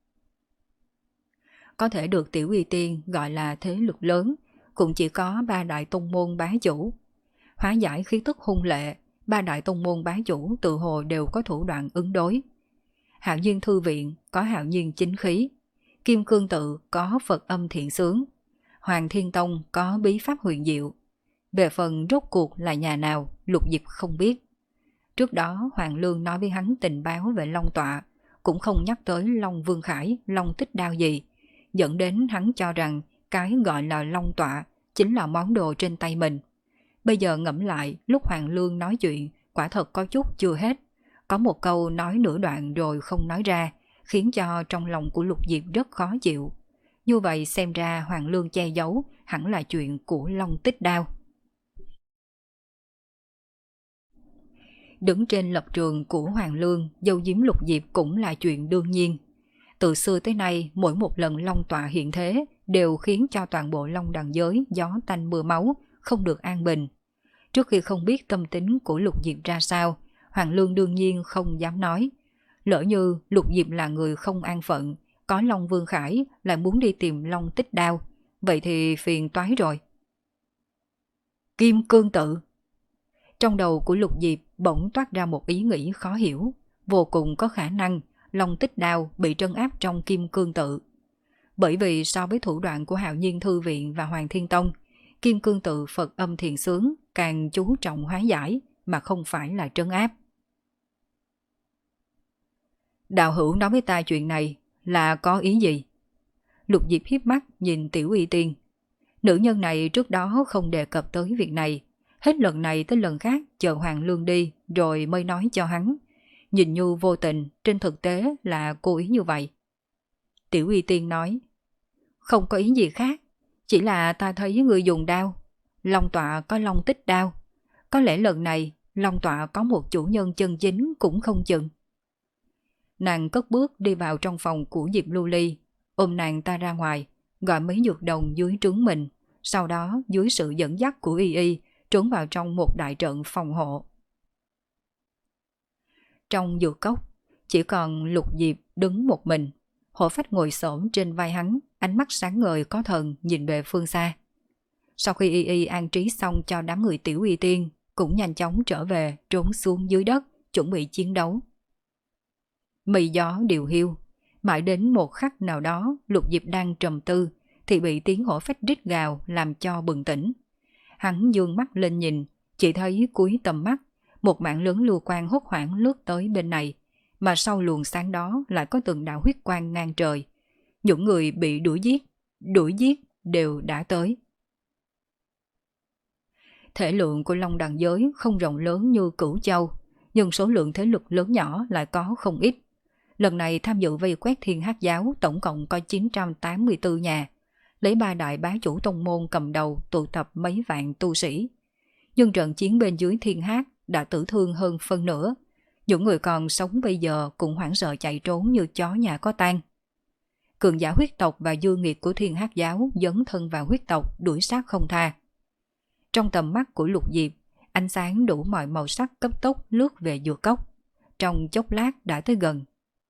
Có thể được tiểu y tiên gọi là thế lực lớn, cũng chỉ có ba đại tông môn bá chủ. Hóa giải khí tức hung lệ, ba đại tông môn bá chủ tự hồ đều có thủ đoạn ứng đối. Hạo Nhiên Thư Viện có Hạo Nhiên Chính Khí, Kim Cương Tự có Phật Âm Thiện Xướng, Hoàng Thiên Tông có Bí Pháp Huyền Diệu. Về phần rốt cuộc là nhà nào, Lục Diệp không biết. Trước đó Hoàng Lương nói với hắn tình báo về Long Tọa, cũng không nhắc tới Long Vương Khải, Long Tích Đao gì, dẫn đến hắn cho rằng cái gọi là Long Tọa chính là món đồ trên tay mình. Bây giờ ngẫm lại, lúc Hoàng Lương nói chuyện, quả thật có chút chưa hết. Có một câu nói nửa đoạn rồi không nói ra, khiến cho trong lòng của Lục Diệp rất khó chịu. Như vậy xem ra Hoàng Lương che giấu hẳn là chuyện của Long Tích Đao. Đứng trên lập trường của Hoàng Lương, giấu giếm Lục Diệp cũng là chuyện đương nhiên. Từ xưa tới nay, mỗi một lần Long Tọa hiện thế đều khiến cho toàn bộ Long Đằng giới gió tanh mưa máu, không được an bình. Trước khi không biết tâm tính của Lục Diệp ra sao, Hoàng Lương đương nhiên không dám nói. Lỡ như Lục Diệp là người không an phận, có Long Vương Khải lại muốn đi tìm Long Tích Đao, vậy thì phiền toái rồi. Kim cương tự. Trong đầu của Lục Diệp bỗng toát ra một ý nghĩ khó hiểu, vô cùng có khả năng Long Tích Đao bị trấn áp trong kim cương tự. Bởi vì so với thủ đoạn của Hạo Nhiên Thư Viện và Hoàng Thiên Tông, kim cương tự Phật âm thiền xướng càng chú trọng hóa giải mà không phải là trấn áp. Đạo hữu nói với ta chuyện này là có ý gì? Lục Diệp hiếp mắt nhìn Tiểu Y Tiên. Nữ nhân này trước đó không đề cập tới việc này, hết lần này tới lần khác chờ Hoàng Lương đi rồi mới nói cho hắn. Nhìn như vô tình, trên thực tế là cố ý như vậy. Tiểu Y Tiên nói, không có ý gì khác, chỉ là ta thấy người dùng đao. Long tọa có Long Tích Đao. Có lẽ lần này Long tọa có một chủ nhân chân chính cũng không chừng. Nàng cất bước đi vào trong phòng của Diệp Lưu Ly, ôm nàng ta ra ngoài, gọi mấy dược đồng dưới trướng mình, sau đó dưới sự dẫn dắt của Y Y trốn vào trong một đại trận phòng hộ. Trong dược cốc, chỉ còn Lục Diệp đứng một mình. Hổ Phách ngồi xổm trên vai hắn, ánh mắt sáng ngời có thần nhìn về phương xa. Sau khi Y Y an trí xong cho đám người Tiểu Y Tiên, cũng nhanh chóng trở về trốn xuống dưới đất, chuẩn bị chiến đấu. Mây gió điều hiu, mãi đến một khắc nào đó Lục Diệp đang trầm tư thì bị tiếng hổ phách rít gào làm cho bừng tỉnh. Hắn dương mắt lên nhìn, chỉ thấy cuối tầm mắt một mảng lớn lưu quang hốt hoảng lướt tới bên này, mà sau luồng sáng đó lại có từng đạo huyết quang ngang trời. Những người bị đuổi giết, đuổi giết đều đã tới. Thể lượng của Long Đằng giới không rộng lớn như Cửu Châu, nhưng số lượng thế lực lớn nhỏ lại có không ít. Lần này tham dự vây quét Thiên Hắc giáo tổng cộng có chín trăm tám mươi tư nhà, lấy ba đại bá chủ tông môn cầm đầu tụ tập mấy vạn tu sĩ. Nhưng trận chiến bên dưới Thiên Hắc đã tử thương hơn phân nửa. Những người còn sống bây giờ cũng hoảng sợ chạy trốn như chó nhà có tang. Cường giả huyết tộc và dư nghiệt của Thiên Hắc giáo dấn thân vào huyết tộc đuổi sát không tha. Trong tầm mắt của Lục Diệp, ánh sáng đủ mọi màu sắc cấp tốc lướt về dược cốc. Trong chốc lát đã tới gần.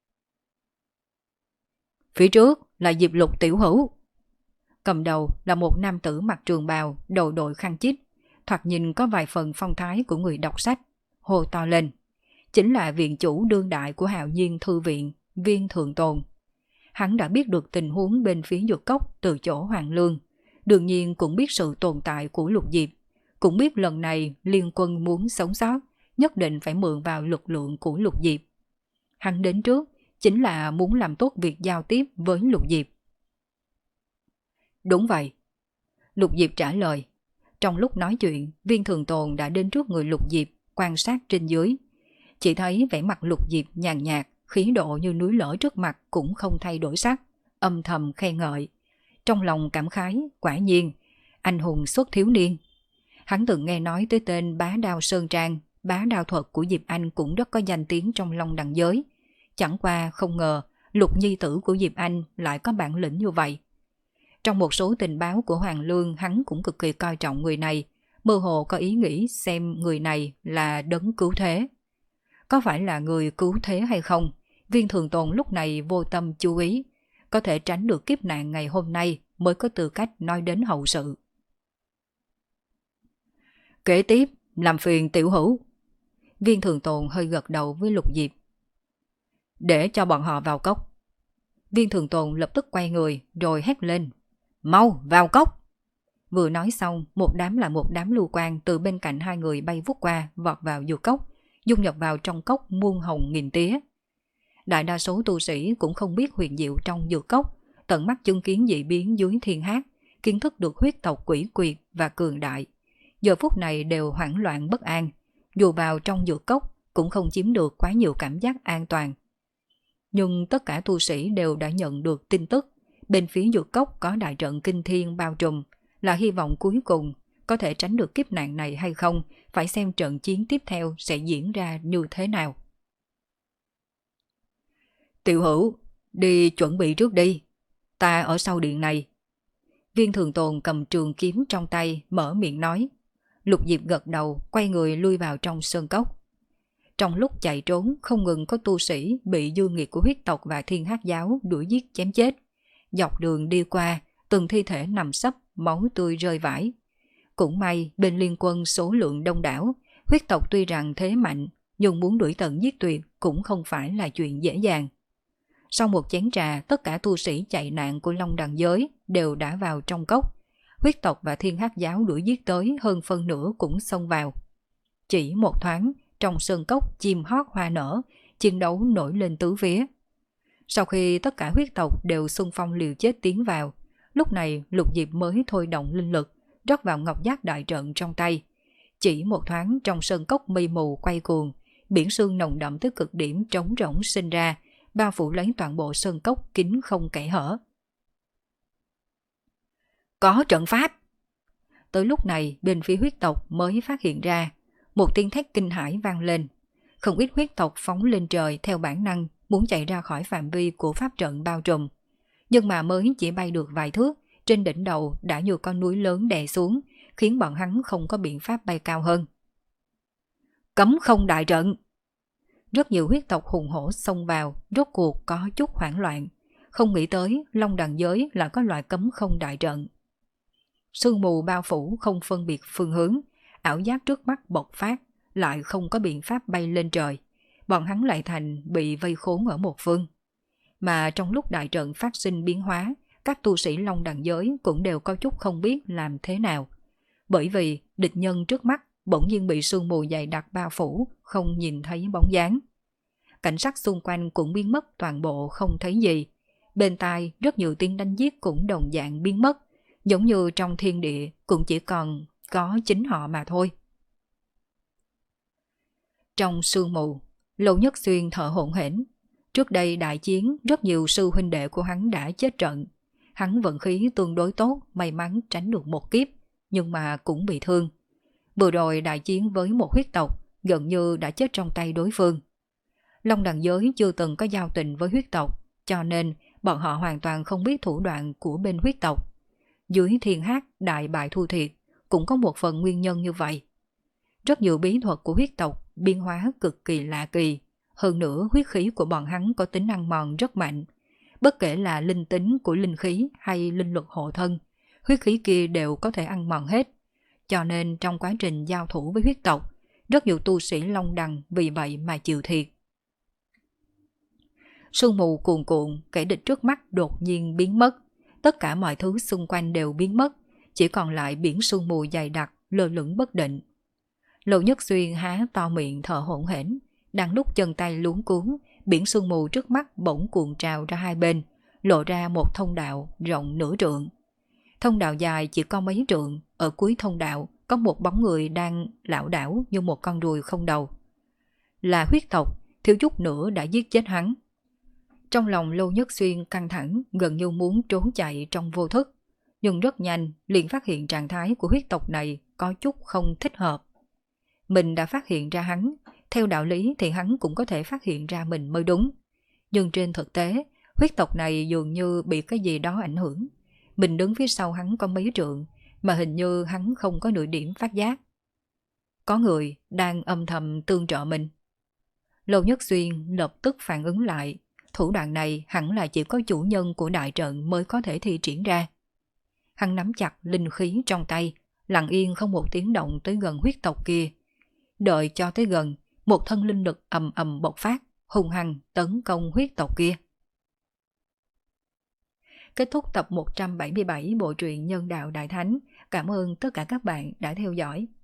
Phía trước là Diệp Lục tiểu hữu. Cầm đầu là một nam tử mặc trường bào, đầu đội khăn chít, thoạt nhìn có vài phần phong thái của người đọc sách, hô to lên. Chính là viện chủ đương đại của Hạo Nhiên Thư Viện, Viên Thượng Tồn. Hắn đã biết được tình huống bên phía dược cốc từ chỗ Hoàng Lương, đương nhiên cũng biết sự tồn tại của Lục Diệp, cũng biết lần này liên quân muốn sống sót, nhất định phải mượn vào lực lượng của Lục Diệp. Hắn đến trước chính là muốn làm tốt việc giao tiếp với Lục Diệp. Đúng vậy. Lục Diệp trả lời. Trong lúc nói chuyện, Viên Thường Tồn đã đến trước người Lục Diệp, quan sát trên dưới. Chỉ thấy vẻ mặt Lục Diệp nhàn nhạt, khí độ như núi lở trước mặt cũng không thay đổi sắc, âm thầm khen ngợi. Trong lòng cảm khái, quả nhiên, anh hùng xuất thiếu niên. Hắn từng nghe nói tới tên Bá Đao Sơn Trang, bá đao thuật của Diệp Anh cũng rất có danh tiếng trong Long Đằng giới. Chẳng qua không ngờ Lục nhi tử của Diệp Anh lại có bản lĩnh như vậy. Trong một số tình báo của Hoàng Lương, hắn cũng cực kỳ coi trọng người này, mơ hồ có ý nghĩ xem người này là đấng cứu thế. Có phải là người cứu thế hay không? Viên Thường Tồn lúc này vô tâm chú ý, có thể tránh được kiếp nạn ngày hôm nay mới có tư cách nói đến hậu sự. Kế tiếp, làm phiền tiểu hữu. Viên Thường Tồn hơi gật đầu với Lục Diệp. Để cho bọn họ vào cốc. Viên Thường Tồn lập tức quay người rồi hét lên. Mau vào cốc. Vừa nói xong, một đám là một đám lưu quang từ bên cạnh hai người bay vút qua, vọt vào dược cốc, dung nhập vào trong cốc muôn hồng nghìn tía. Đại đa số tu sĩ cũng không biết huyền diệu trong dược cốc, tận mắt chứng kiến dị biến dưới Thiên Hắc, kiến thức được huyết tộc quỷ quyệt và cường đại. Giờ phút này đều hoảng loạn bất an, dù vào trong dược cốc cũng không chiếm được quá nhiều cảm giác an toàn. Nhưng tất cả tu sĩ đều đã nhận được tin tức, bên phía dược cốc có đại trận kinh thiên bao trùm, là hy vọng cuối cùng. Có thể tránh được kiếp nạn này hay không, phải xem trận chiến tiếp theo sẽ diễn ra như thế nào. Tiểu hữu, đi chuẩn bị trước đi, ta ở sau điện này. Viên Thường Tồn cầm trường kiếm trong tay, mở miệng nói. Lục Diệp gật đầu, quay người lui vào trong sơn cốc. Trong lúc chạy trốn, không ngừng có tu sĩ bị dư nghiệt của huyết tộc và thiên hắc giáo đuổi giết chém chết. Dọc đường đi qua, từng thi thể nằm sấp, máu tươi rơi vãi. Cũng may, bên liên quân số lượng đông đảo, huyết tộc tuy rằng thế mạnh, nhưng muốn đuổi tận giết tuyệt cũng không phải là chuyện dễ dàng. Sau một chén trà, tất cả tu sĩ chạy nạn của Long Đằng giới đều đã vào trong cốc. Huyết tộc và thiên hắc giáo đuổi giết tới hơn phân nửa cũng xông vào. Chỉ một thoáng, trong sơn cốc chim hót hoa nở, chiến đấu nổi lên tứ phía. Sau khi tất cả huyết tộc đều xung phong liều chết tiến vào, lúc này Lục Diệp mới thôi động linh lực, rót vào ngọc giác đại trận trong tay. Chỉ một thoáng trong sơn cốc mây mù quay cuồng, biển sương nồng đậm tới cực điểm trống rỗng sinh ra, bao phủ lấy toàn bộ sơn cốc kín không kẽ hở. Có trận pháp! Tới lúc này bên phía huyết tộc mới phát hiện ra, một tiếng thét kinh hãi vang lên. Không ít huyết tộc phóng lên trời theo bản năng muốn chạy ra khỏi phạm vi của pháp trận bao trùm. Nhưng mà mới chỉ bay được vài thước, trên đỉnh đầu đã như con núi lớn đè xuống, khiến bọn hắn không có biện pháp bay cao hơn. Cấm không đại trận! Rất nhiều huyết tộc hùng hổ xông vào, rốt cuộc có chút hoảng loạn. Không nghĩ tới Long Đằng giới là có loại cấm không đại trận. Sương mù bao phủ không phân biệt phương hướng, ảo giác trước mắt bộc phát, lại không có biện pháp bay lên trời. Bọn hắn lại thành bị vây khốn ở một phương. Mà trong lúc đại trận phát sinh biến hóa, các tu sĩ Long Đằng giới cũng đều có chút không biết làm thế nào. Bởi vì địch nhân trước mắt bỗng nhiên bị sương mù dày đặc bao phủ, không nhìn thấy bóng dáng. Cảnh sắc xung quanh cũng biến mất toàn bộ không thấy gì. Bên tai rất nhiều tiếng đánh giết cũng đồng dạng biến mất, giống như trong thiên địa cũng chỉ còn có chính họ mà thôi. Trong sương mù, Lâu Nhất Xuyên thở hổn hển. Trước đây đại chiến, rất nhiều sư huynh đệ của hắn đã chết trận. Hắn vận khí tương đối tốt, may mắn tránh được một kiếp, nhưng mà cũng bị thương. Vừa rồi đại chiến với một huyết tộc, gần như đã chết trong tay đối phương. Long Đằng giới chưa từng có giao tình với huyết tộc, cho nên bọn họ hoàn toàn không biết thủ đoạn của bên huyết tộc. Dưới thiên hát đại bại thua thiệt, cũng có một phần nguyên nhân như vậy. Rất nhiều bí thuật của huyết tộc biến hóa cực kỳ lạ kỳ. Hơn nữa huyết khí của bọn hắn có tính ăn mòn rất mạnh. Bất kể là linh tính của linh khí hay linh lực hộ thân, huyết khí kia đều có thể ăn mòn hết. Cho nên trong quá trình giao thủ với huyết tộc, rất nhiều tu sĩ Long Đằng vì vậy mà chịu thiệt. Sương mù cuồn cuộn, kẻ địch trước mắt đột nhiên biến mất. Tất cả mọi thứ xung quanh đều biến mất, chỉ còn lại biển sương mù dày đặc, lơ lửng bất định. Lâu Nhất Xuyên há to miệng thở hổn hển, đang lúc chân tay luống cuống, biển sương mù trước mắt bỗng cuộn trào ra hai bên, lộ ra một thông đạo rộng nửa trượng. Thông đạo dài chỉ có mấy trượng, ở cuối thông đạo có một bóng người đang lảo đảo như một con ruồi không đầu. Là huyết tộc, thiếu chút nữa đã giết chết hắn. Trong lòng Lâu Nhất Xuyên căng thẳng, gần như muốn trốn chạy trong vô thức, nhưng rất nhanh liền phát hiện trạng thái của huyết tộc này có chút không thích hợp. Mình đã phát hiện ra hắn, theo đạo lý thì hắn cũng có thể phát hiện ra mình mới đúng. Nhưng trên thực tế, huyết tộc này dường như bị cái gì đó ảnh hưởng. Mình đứng phía sau hắn có mấy trượng, mà hình như hắn không có nửa điểm phát giác. Có người đang âm thầm tương trợ mình. Lâu Nhất Xuyên lập tức phản ứng lại, thủ đoạn này hẳn là chỉ có chủ nhân của đại trận mới có thể thi triển ra. Hắn nắm chặt linh khí trong tay, lặng yên không một tiếng động tới gần huyết tộc kia. Đợi cho tới gần, một thân linh lực ầm ầm bộc phát, hung hăng tấn công huyết tộc kia. Kết thúc tập một trăm bảy mươi bảy bộ truyện Nhân Đạo Đại Thánh. Cảm ơn tất cả các bạn đã theo dõi.